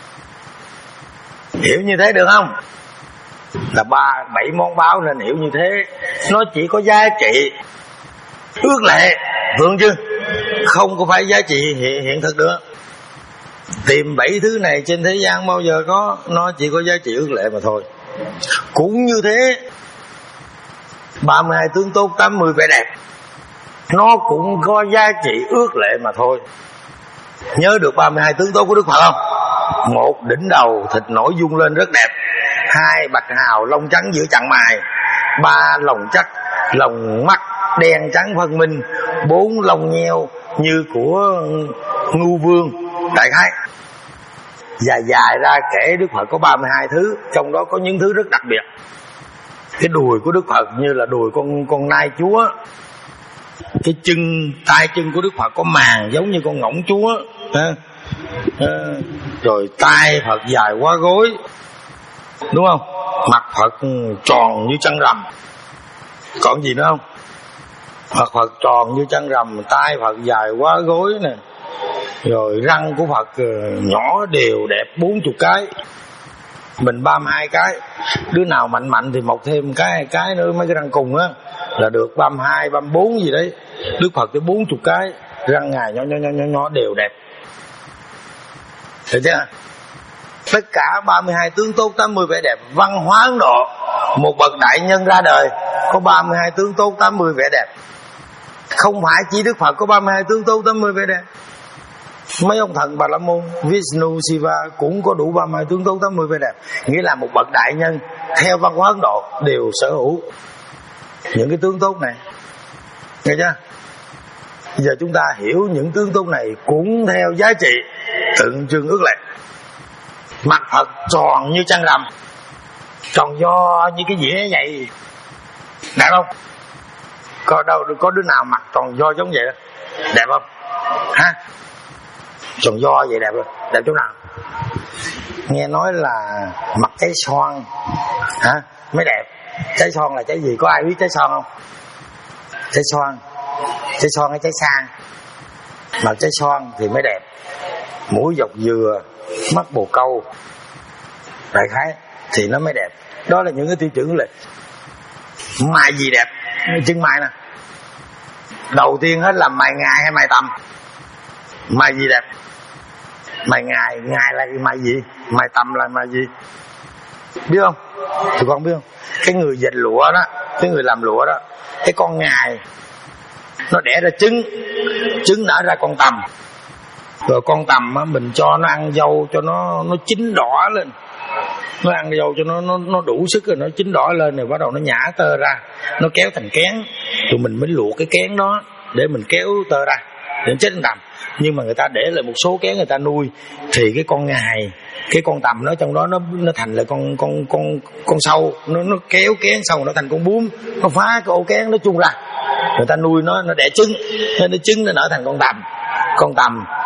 Hiểu như thế được không? Là ba bảy món báo nên hiểu như thế. Nó chỉ có giá trị ước lệ, vượng chưa? Không có phải giá trị hiện, hiện thực nữa. Tìm bảy thứ này trên thế gian bao giờ có. Nó chỉ có giá trị ước lệ mà thôi. Cũng như thế, ba mươi hai tướng tốt, tám mươi vẻ đẹp, nó cũng có giá trị ước lệ mà thôi. Nhớ được ba mươi hai tướng tốt của Đức Phật không? Một, đỉnh đầu thịt nổi dung lên rất đẹp. Hai, bạch hào lông trắng giữa chặng mày. Ba, lồng chắc, lồng mắt đen trắng phân minh. Bốn, lông nheo như của Ngưu Vương. Đại khái dài dài ra kể Đức Phật có ba mươi hai thứ, trong đó có những thứ rất đặc biệt. Cái đùi của Đức Phật như là đùi con con nai chúa. Cái chân, tay chân của Đức Phật có màng giống như con ngỗng chúa. À, à, rồi tay Phật dài quá gối, đúng không? Mặt Phật tròn như chân rằm. Còn gì nữa không? Mặt Phật tròn như chân rằm, tay Phật dài quá gối nè. Rồi răng của Phật nhỏ đều đẹp bốn mươi cái, mình ba mươi hai cái. Đứa nào mạnh mạnh thì mọc thêm cái cái nữa, mấy cái răng cùng á là được ba mươi hai, ba mươi bốn gì đấy. Đức Phật tới bốn mươi cái, răng ngài nhỏ nhỏ nhỏ nhỏ, nhỏ đều đẹp. Thấy chưa? Tất cả ba mươi hai tướng tốt, tám mươi vẻ đẹp. Văn hóa Ấn Độ, một bậc đại nhân ra đời có ba mươi hai tướng tốt, tám mươi vẻ đẹp. Không phải chỉ Đức Phật có ba mươi hai tướng tốt, tám mươi vẻ đẹp. Mấy ông thần Bà La Môn, Vishnu, Shiva cũng có đủ ba mươi hai tướng tốt, tám mươi vẻ đẹp. Nghĩa là một bậc đại nhân theo văn hóa Ấn Độ đều sở hữu những cái tướng tốt này. Nghe chưa? Giờ chúng ta hiểu những tướng tốt này cũng theo giá trị tượng trưng ước lệ. Mặt Phật tròn như trăng rằm, tròn do như cái dĩa vậy, đẹp không? Có đâu có đứa nào mặt tròn do giống vậy đó, đẹp không? Ha? Tròn do vậy đẹp không? Đẹp chỗ nào? Nghe nói là mặt trái xoan hả mới đẹp. Trái xoan là trái gì? Có ai biết trái xoan không? Trái xoan, trái xoan hay trái sang? Mặt trái xoan thì mới đẹp. Mũi dọc dừa, mắt bồ câu, đại khái thì nó mới đẹp. Đó là những cái tiêu chuẩn lịch. Mày gì đẹp? Chân mày nè. Đầu tiên hết là mày ngài hay mày tầm? Mày gì đẹp? Mày ngài, ngài là mày gì? Mày tầm là mày gì? Biết không? Tụi con biết không? Cái người dệt lụa đó, cái người làm lụa đó, cái con ngài nó đẻ ra trứng, trứng nở ra con tầm. Rồi con tầm á, mình cho nó ăn dâu cho nó nó chín đỏ lên. Nó ăn dâu cho nó nó nó đủ sức rồi nó chín đỏ lên rồi bắt đầu nó nhả tơ ra, nó kéo thành kén. Rồi mình mới luộc cái kén đó để mình kéo tơ ra để chết con tầm. Nhưng mà người ta để lại một số kén người ta nuôi thì cái con ngài, cái con tầm nó trong đó nó nó thành là con con con con sâu, nó nó kéo kén xong nó thành con bướm, nó phá cái ổ kén nó chung ra. Người ta nuôi nó nó đẻ trứng, nên nó trứng nó nở thành con tầm. Con tầm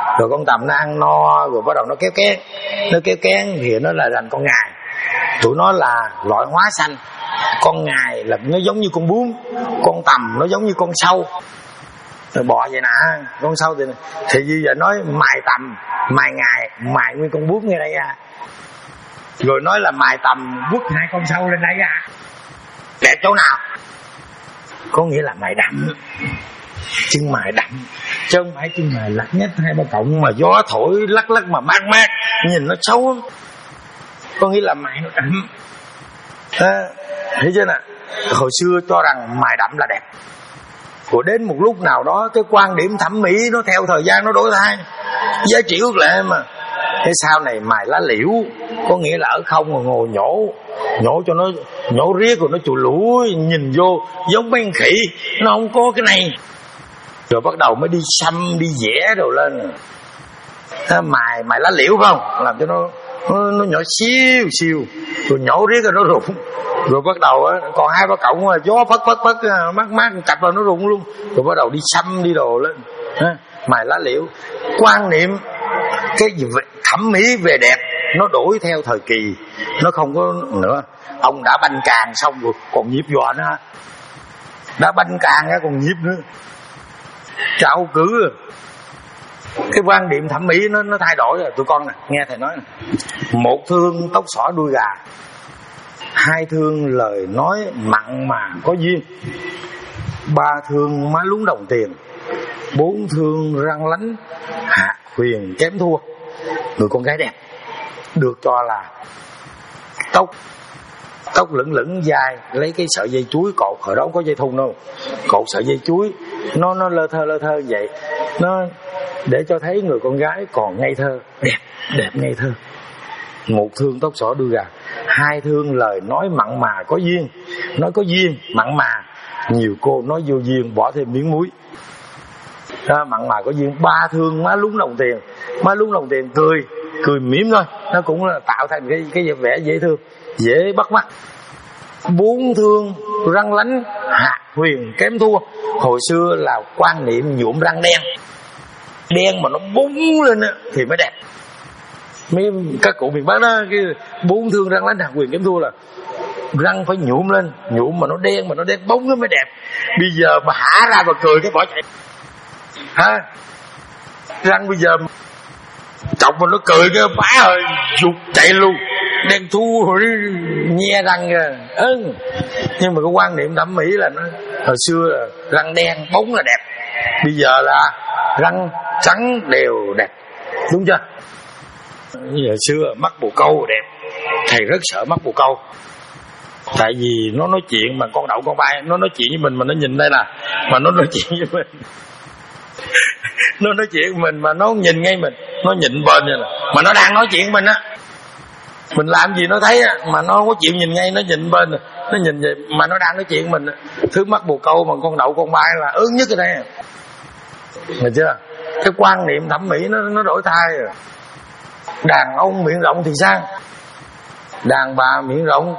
Rồi con tầm nó ăn no rồi bắt đầu nó kéo kén, nó kéo kén thì nó là thành con ngài. Tụi nó là loại hóa sanh. Con ngài là nó giống như con bướm, con tầm nó giống như con sâu. Rồi bò vậy nè, con sâu thì thì như vậy nói mài tầm, mài ngài, mài nguyên con bướm ngay đây à. Rồi nói là mài tầm quất hai con sâu lên đây à. Đẹp chỗ nào? Có nghĩa là mài đậm, chân mài đậm, chứ không phải chân mài lắc nhách hai ba cộng mà gió thổi lắc lắc mà mát mát, nhìn nó xấu lắm. Có nghĩa là mài nó đậm. À, thấy chưa nè? Hồi xưa cho rằng mài đậm là đẹp. Rồi đến một lúc nào đó cái quan điểm thẩm mỹ nó theo thời gian nó đổi thay, giá trị ước lệ mà. Thế sau này mài lá liễu, có nghĩa là ở không rồi ngồi nhổ, nhổ cho nó nhổ riết rồi nó chù lũi, nhìn vô giống mấy con khỉ, nó không có cái này. Rồi bắt đầu mới đi xăm đi vẽ đồ lên. À, mài mài lá liễu phải không? Làm cho nó nó, nó nhỏ xíu xíu, rồi nhổ riết rồi nó rụng. Rồi bắt đầu á, còn hai ba cọng gió phất phất phất mát mát cặp là nó rụng luôn. Rồi bắt đầu đi xăm đi đồ lên. À, mài lá liễu. Quan niệm cái gì về thẩm mỹ về đẹp nó đổi theo thời kỳ, nó không có nữa. Ông đã banh càng xong rồi còn nhịp dọa nữa, đã banh càng còn nhịp nữa, trạo cử. Cái quan điểm thẩm mỹ nó nó thay đổi rồi. Tụi con nè, nghe thầy nói nè. Một thương tóc xỏ đuôi gà, hai thương lời nói mặn mà có duyên, ba thương má lún đồng tiền, bốn thương răng lánh hạt huyền kém thua. Người con gái đẹp được cho là tóc tóc lửng lửng dài, lấy cái sợi dây chuối cột, hồi đó không có dây thun đâu, cột sợi dây chuối nó nó lơ thơ lơ thơ vậy, nó để cho thấy người con gái còn ngây thơ, đẹp đẹp ngây thơ. Một thương tóc xỏ đuôi gà, hai thương lời nói mặn mà có duyên, nói có duyên mặn mà, nhiều cô nói vô duyên bỏ thêm miếng muối. Đó, mặn mà có duyên. Ba thương má lún đồng tiền, má lún đồng tiền cười cười mỉm thôi, nó cũng là tạo thành cái cái vẻ dễ thương, dễ bắt mắt. Bốn thương răng lánh hạt huyền kém thua. Hồi xưa là quan niệm nhuộm răng đen, đen mà nó búng lên thì mới đẹp. Mấy các cụ miền Bắc đó, cái bốn thương răng lánh hạt huyền kém thua là răng phải nhuộm lên, nhuộm mà nó đen mà nó đen bóng nó mới đẹp. Bây giờ mà hả ra và cười cái bỏ chạy hả? Răng bây giờ chọc mà nó cười cái phá rồi dục chạy luôn, đen thu rồi nhe răng kìa. Ừ. Nhưng mà cái quan niệm thẩm mỹ là nó hồi xưa là răng đen bóng là đẹp, bây giờ là răng trắng đều đẹp, đúng chưa? Như hồi xưa mắt bồ câu đẹp, thầy rất sợ mắt bồ câu. Tại vì nó nói chuyện mà con đậu con bay, nó nói chuyện với mình mà nó nhìn đây nè, mà nó nói chuyện với mình nó nói chuyện với mình mà nó nhìn ngay mình, nó nhịn bên vậy nè, mà nó đang nói chuyện với mình á, mình làm gì nó thấy á, mà nó không có chịu nhìn ngay, nó nhịn bên, nó nhìn vậy mà nó đang nói chuyện với mình. Thứ mắt bồ câu mà con đậu con bay là ớn nhất ở đây, hiểu chưa? Cái quan niệm thẩm mỹ nó nó đổi thay rồi. Đàn ông miệng rộng thì sao? Đàn bà miệng rộng,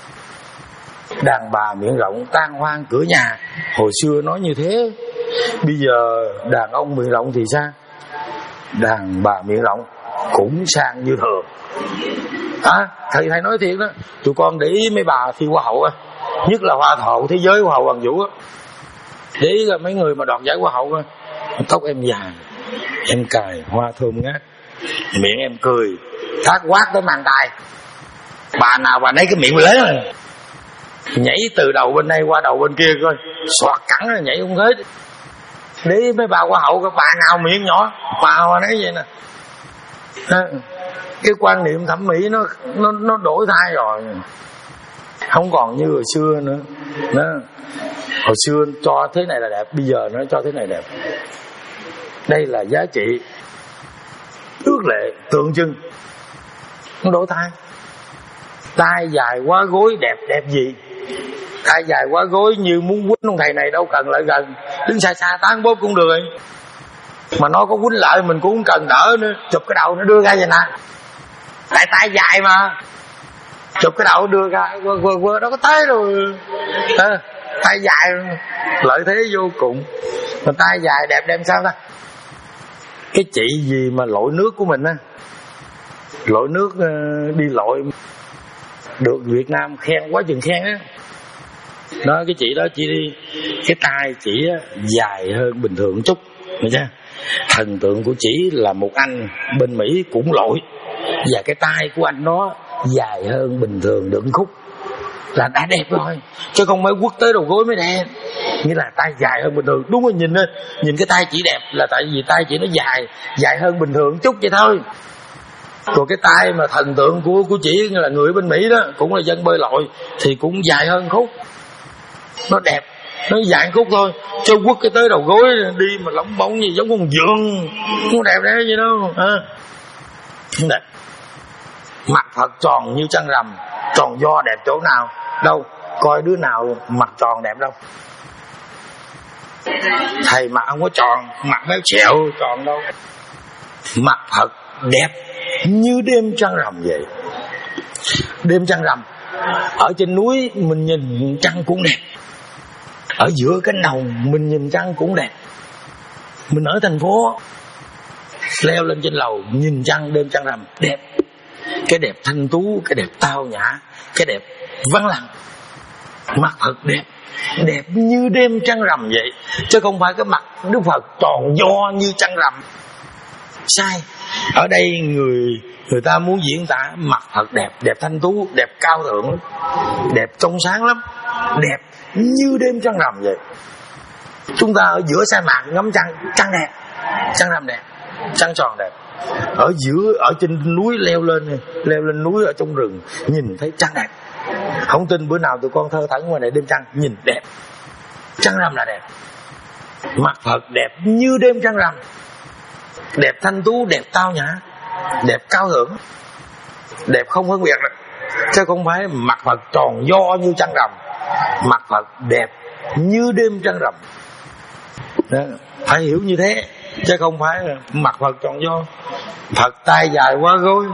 đàn bà miệng rộng tan hoang cửa nhà. Hồi xưa nói như thế. Bây giờ đàn ông miệng rộng thì sao? Đàn bà miệng rộng cũng sang như thường. À, thầy thầy nói thiệt đó. Tụi con để ý mấy bà thi hoa hậu á, nhất là hoa hậu thế giới, hoa hậu Hoàng Vũ á, để ý là mấy người mà đoạt giải hoa hậu á, tóc em dài, em cài hoa thơm ngát, miệng em cười thác quát tới mang tay. Bà nào bà nấy cái miệng lớn rồi, nhảy từ đầu bên đây qua đầu bên kia coi, xoạt cẳng rồi nhảy không hết. Để ý mấy bà hoa hậu, các bà nào miệng nhỏ, bà hoa nấy vậy nè. À, cái quan niệm thẩm mỹ nó nó nó đổi thay rồi, không còn như hồi xưa nữa. Đó. Hồi xưa cho thế này là đẹp, bây giờ nó cho thế này đẹp. Đây là giá trị ước lệ tượng trưng, nó đổi thay. Tai dài quá gối đẹp đẹp gì? Tai dài quá gối như muốn quýnh ông thầy này đâu cần lại gần, đứng xa xa tán bóp cũng được. Mà nó có quýnh lại mình cũng không cần đỡ nữa, chụp cái đầu nó đưa ra vậy nè. Tại tay dài mà, chụp cái đầu đưa ra quơ quơ quơ đâu có tới rồi. À, tay dài lợi thế vô cùng. Mà tay dài đẹp đem sao ta? cái chị gì mà lội nước của mình á, lội nước đi lội được Việt Nam khen quá chừng khen á. Đó, cái chị đó chỉ đi cái tay chỉ dài hơn bình thường chút, hiểu chưa? Thần tượng của chỉ là một anh bên Mỹ cũng lội, và cái tay của anh đó dài hơn bình thường được khúc là đã đẹp rồi, chứ không phải quất tới đầu gối mới đẹp. Nghĩa là tay dài hơn bình thường. Đúng rồi, nhìn lên, nhìn cái tay chỉ đẹp là tại vì tay chỉ nó dài, dài hơn bình thường chút vậy thôi. Còn cái tay mà thần tượng của của chỉ là người bên Mỹ đó, cũng là dân bơi lội, thì cũng dài hơn khúc. Nó đẹp, nó dài khúc thôi, chứ quất cái tới đầu gối đi mà lỏng bóng gì giống con dượng, không đẹp đấy gì đâu à. Không đẹp. Mặt Phật tròn như trăng rằm, tròn do đẹp chỗ nào? Đâu, coi đứa nào mặt tròn đẹp đâu. Thầy mặt không có tròn, mặt méo xẹo tròn đâu. Mặt Phật đẹp như đêm trăng rằm vậy. Đêm trăng rằm, ở trên núi mình nhìn trăng cũng đẹp, ở giữa cánh đồng mình nhìn trăng cũng đẹp. Mình ở thành phố leo lên trên lầu nhìn trăng đêm trăng rằm đẹp. Cái đẹp thanh tú, cái đẹp tao nhã, cái đẹp vắng lặng. Mặt Phật đẹp, đẹp như đêm trăng rằm vậy, chứ không phải cái mặt Đức Phật tròn do như trăng rằm. Sai. Ở đây người người ta muốn diễn tả mặt Phật đẹp, đẹp thanh tú, đẹp cao thượng, đẹp trong sáng lắm, đẹp như đêm trăng rằm vậy. Chúng ta ở giữa sa mạc ngắm trăng, trăng đẹp, trăng rằm đẹp, trăng tròn đẹp. Ở giữa, ở trên núi leo lên, leo lên núi ở trong rừng nhìn thấy trăng đẹp. Không tin bữa nào tụi con thơ thẩn ngoài này đêm trăng nhìn đẹp. Trăng rằm là đẹp. Mặt Phật đẹp như đêm trăng rằm, đẹp thanh tú, đẹp tao nhã, đẹp cao thượng, đẹp không phân biệt được, chứ không phải mặt Phật tròn do như trăng rằm. Mặt Phật đẹp như đêm trăng rằm. Đó, phải hiểu như thế, chứ không phải mặt Phật tròn do. Phật tay dài quá gối,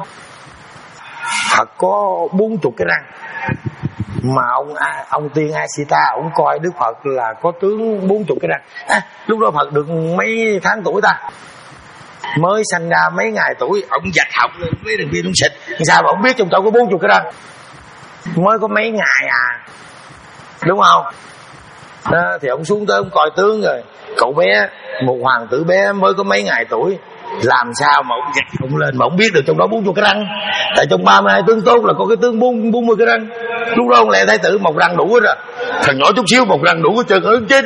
Phật có bốn chục cái răng, mà ông ông tiên Asita ông coi Đức Phật là có tướng bốn chục cái răng. À, lúc đó Phật được mấy tháng tuổi ta? Mới sanh ra mấy ngày tuổi, ông dạch học lên mấy đường viên ông xịt. Sao mà ông biết trong chỗ có bốn chục cái răng? Mới có mấy ngày à, đúng không? Đó, thì ông xuống tới ông coi tướng rồi. Cậu bé, một hoàng tử bé mới có mấy ngày tuổi, làm sao mà ông dạch ông lên mà ông biết được trong đó bốn chục cái răng? Tại trong ba mươi hai tướng tốt là có cái tướng bốn bốn mươi cái răng. Lúc đó ông Lệ Thái Tử một răng đủ hết rồi, thằng nhỏ chút xíu một răng đủ hết trơn, ớn chết.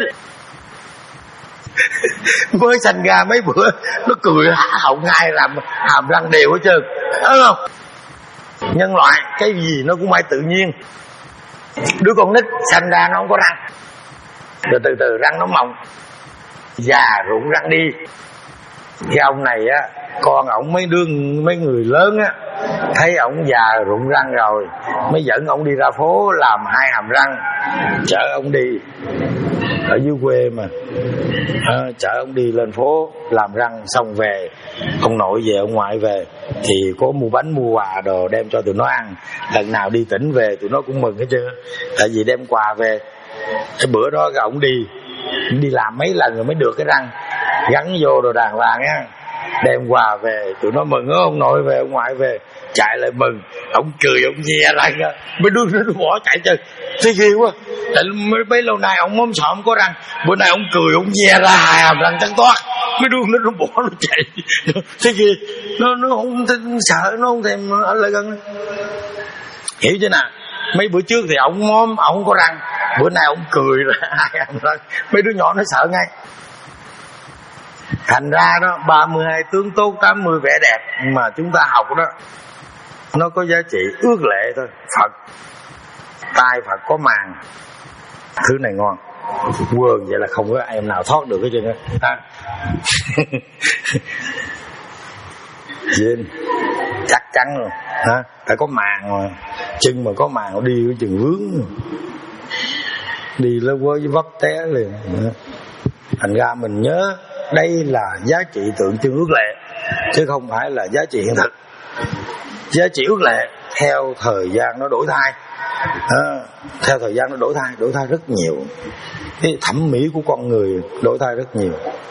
Mới sanh ra mấy bữa nó cười há họng ngay làm hàm răng đều hết trơn, đúng không? Nhân loại cái gì nó cũng phải tự nhiên. Đứa con nít sanh ra nó không có răng, rồi từ từ răng nó mỏng, già rụng răng đi. Cái ông này á, con ổng mấy đứa mấy người lớn á thấy ổng già rụng răng rồi mới dẫn ổng đi ra phố làm hai hàm răng, chở ổng đi ở dưới quê mà à, chở ổng đi lên phố làm răng xong về, ông nội về ông ngoại về thì có mua bánh mua quà đồ đem cho tụi nó ăn. Lần nào đi tỉnh về tụi nó cũng mừng hết trơn, tại vì đem quà về. Cái bữa đó ổng đi đi làm mấy lần rồi mới được cái răng gắn vô đồ đàng hoàng á, đem quà về tụi nó mừng. Ông nội về ông ngoại về chạy lại mừng, ông cười ông ve răng á, mấy đứa nó bỏ chạy chơi. Thấy ghê quá, tại mấy, mấy lâu nay ông móm sọ không có răng, bữa nay ông cười ông ve ra hai hàm răng trắng toát, mấy đứa nó, nó bỏ nó chạy. Thấy ghê, nó nó không sợ, nó không thèm ở lại gần. Hiểu chưa nào? Mấy bữa trước thì ông móm ông không có răng, bữa nay ông cười ra hai hàm răng, mấy đứa nhỏ nó sợ ngay. Thành ra đó, ba mươi hai tướng tốt, tám mươi vẻ đẹp mà chúng ta học đó, nó có giá trị ước lệ thôi. Phật, tai Phật có màng, thứ này ngon, quên vậy là không có em nào thoát được cái chuyện đó. Dên, chắc chắn rồi, ha? Phải có màng mà, chân mà có màng đi cái chừng vướng, đi lơ quơ với vấp té liền. Thành ra mình nhớ đây là giá trị tượng trưng ước lệ, chứ không phải là giá trị hiện thực. Giá trị ước lệ theo thời gian nó đổi thay, à, theo thời gian nó đổi thay, đổi thay rất nhiều. Cái thẩm mỹ của con người đổi thay rất nhiều.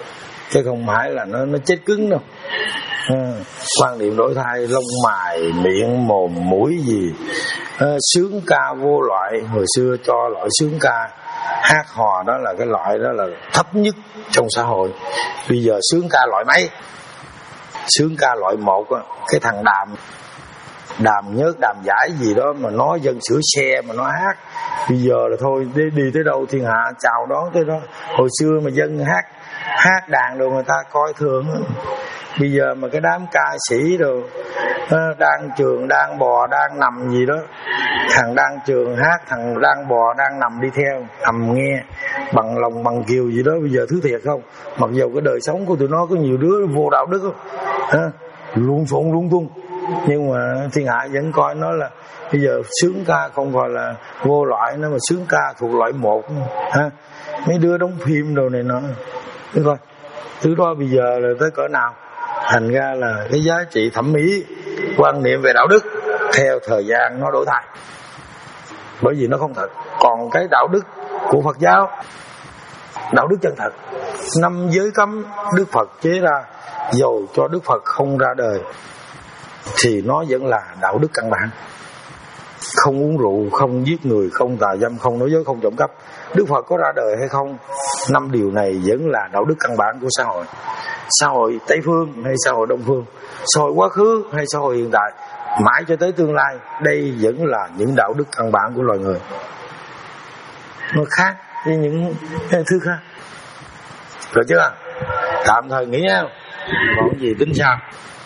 chứ không phải là nó nó chết cứng đâu. À, quan niệm đổi thay, lông mày, miệng, mồm, mũi gì, à, sướng ca vô loại. Hồi xưa cho loại sướng ca hát hò đó là cái loại đó là thấp nhất trong xã hội. Bây giờ sướng ca loại mấy? Sướng ca loại một á, cái thằng Đàm Đàm Nhớt, Đàm Giải gì đó mà nói dân sửa xe mà nó hát. Bây giờ là thôi, đi, đi tới đâu thiên hạ chào đón tới đó. Hồi xưa mà dân hát hát đàn đồ người ta coi thường. Bây giờ mà cái đám ca sĩ đồ đang trường, đang bò, đang nằm gì đó, thằng đang trường hát, thằng đang bò, đang nằm đi theo, nằm nghe bằng lòng bằng kiều gì đó. Bây giờ thứ thiệt không, mặc dù cái đời sống của tụi nó có nhiều đứa vô đạo đức không, ha, luôn xộn lung tung, nhưng mà thiên hạ vẫn coi nó là bây giờ sướng ca không phải là vô loại, nó mà sướng ca thuộc loại một, ha. Mấy đứa đóng phim đồ này nó đúng coi thứ đó bây giờ là tới cỡ nào. Thành ra là cái giá trị thẩm mỹ, quan niệm về đạo đức theo thời gian nó đổi thay, bởi vì nó không thật. Còn cái đạo đức của Phật giáo, đạo đức chân thật, năm giới cấm Đức Phật chế ra, dầu cho Đức Phật không ra đời thì nó vẫn là đạo đức căn bản. Không uống rượu, không giết người, không tà dâm, không nói dối, không trộm cắp. Đức Phật có ra đời hay không, năm điều này vẫn là đạo đức căn bản của xã hội. Xã hội Tây phương hay xã hội Đông phương, xã hội quá khứ hay xã hội hiện tại, mãi cho tới tương lai, đây vẫn là những đạo đức căn bản của loài người. Nó khác với những thứ khác. Rồi chưa? Tạm thời nghĩ không? Còn gì tính sao?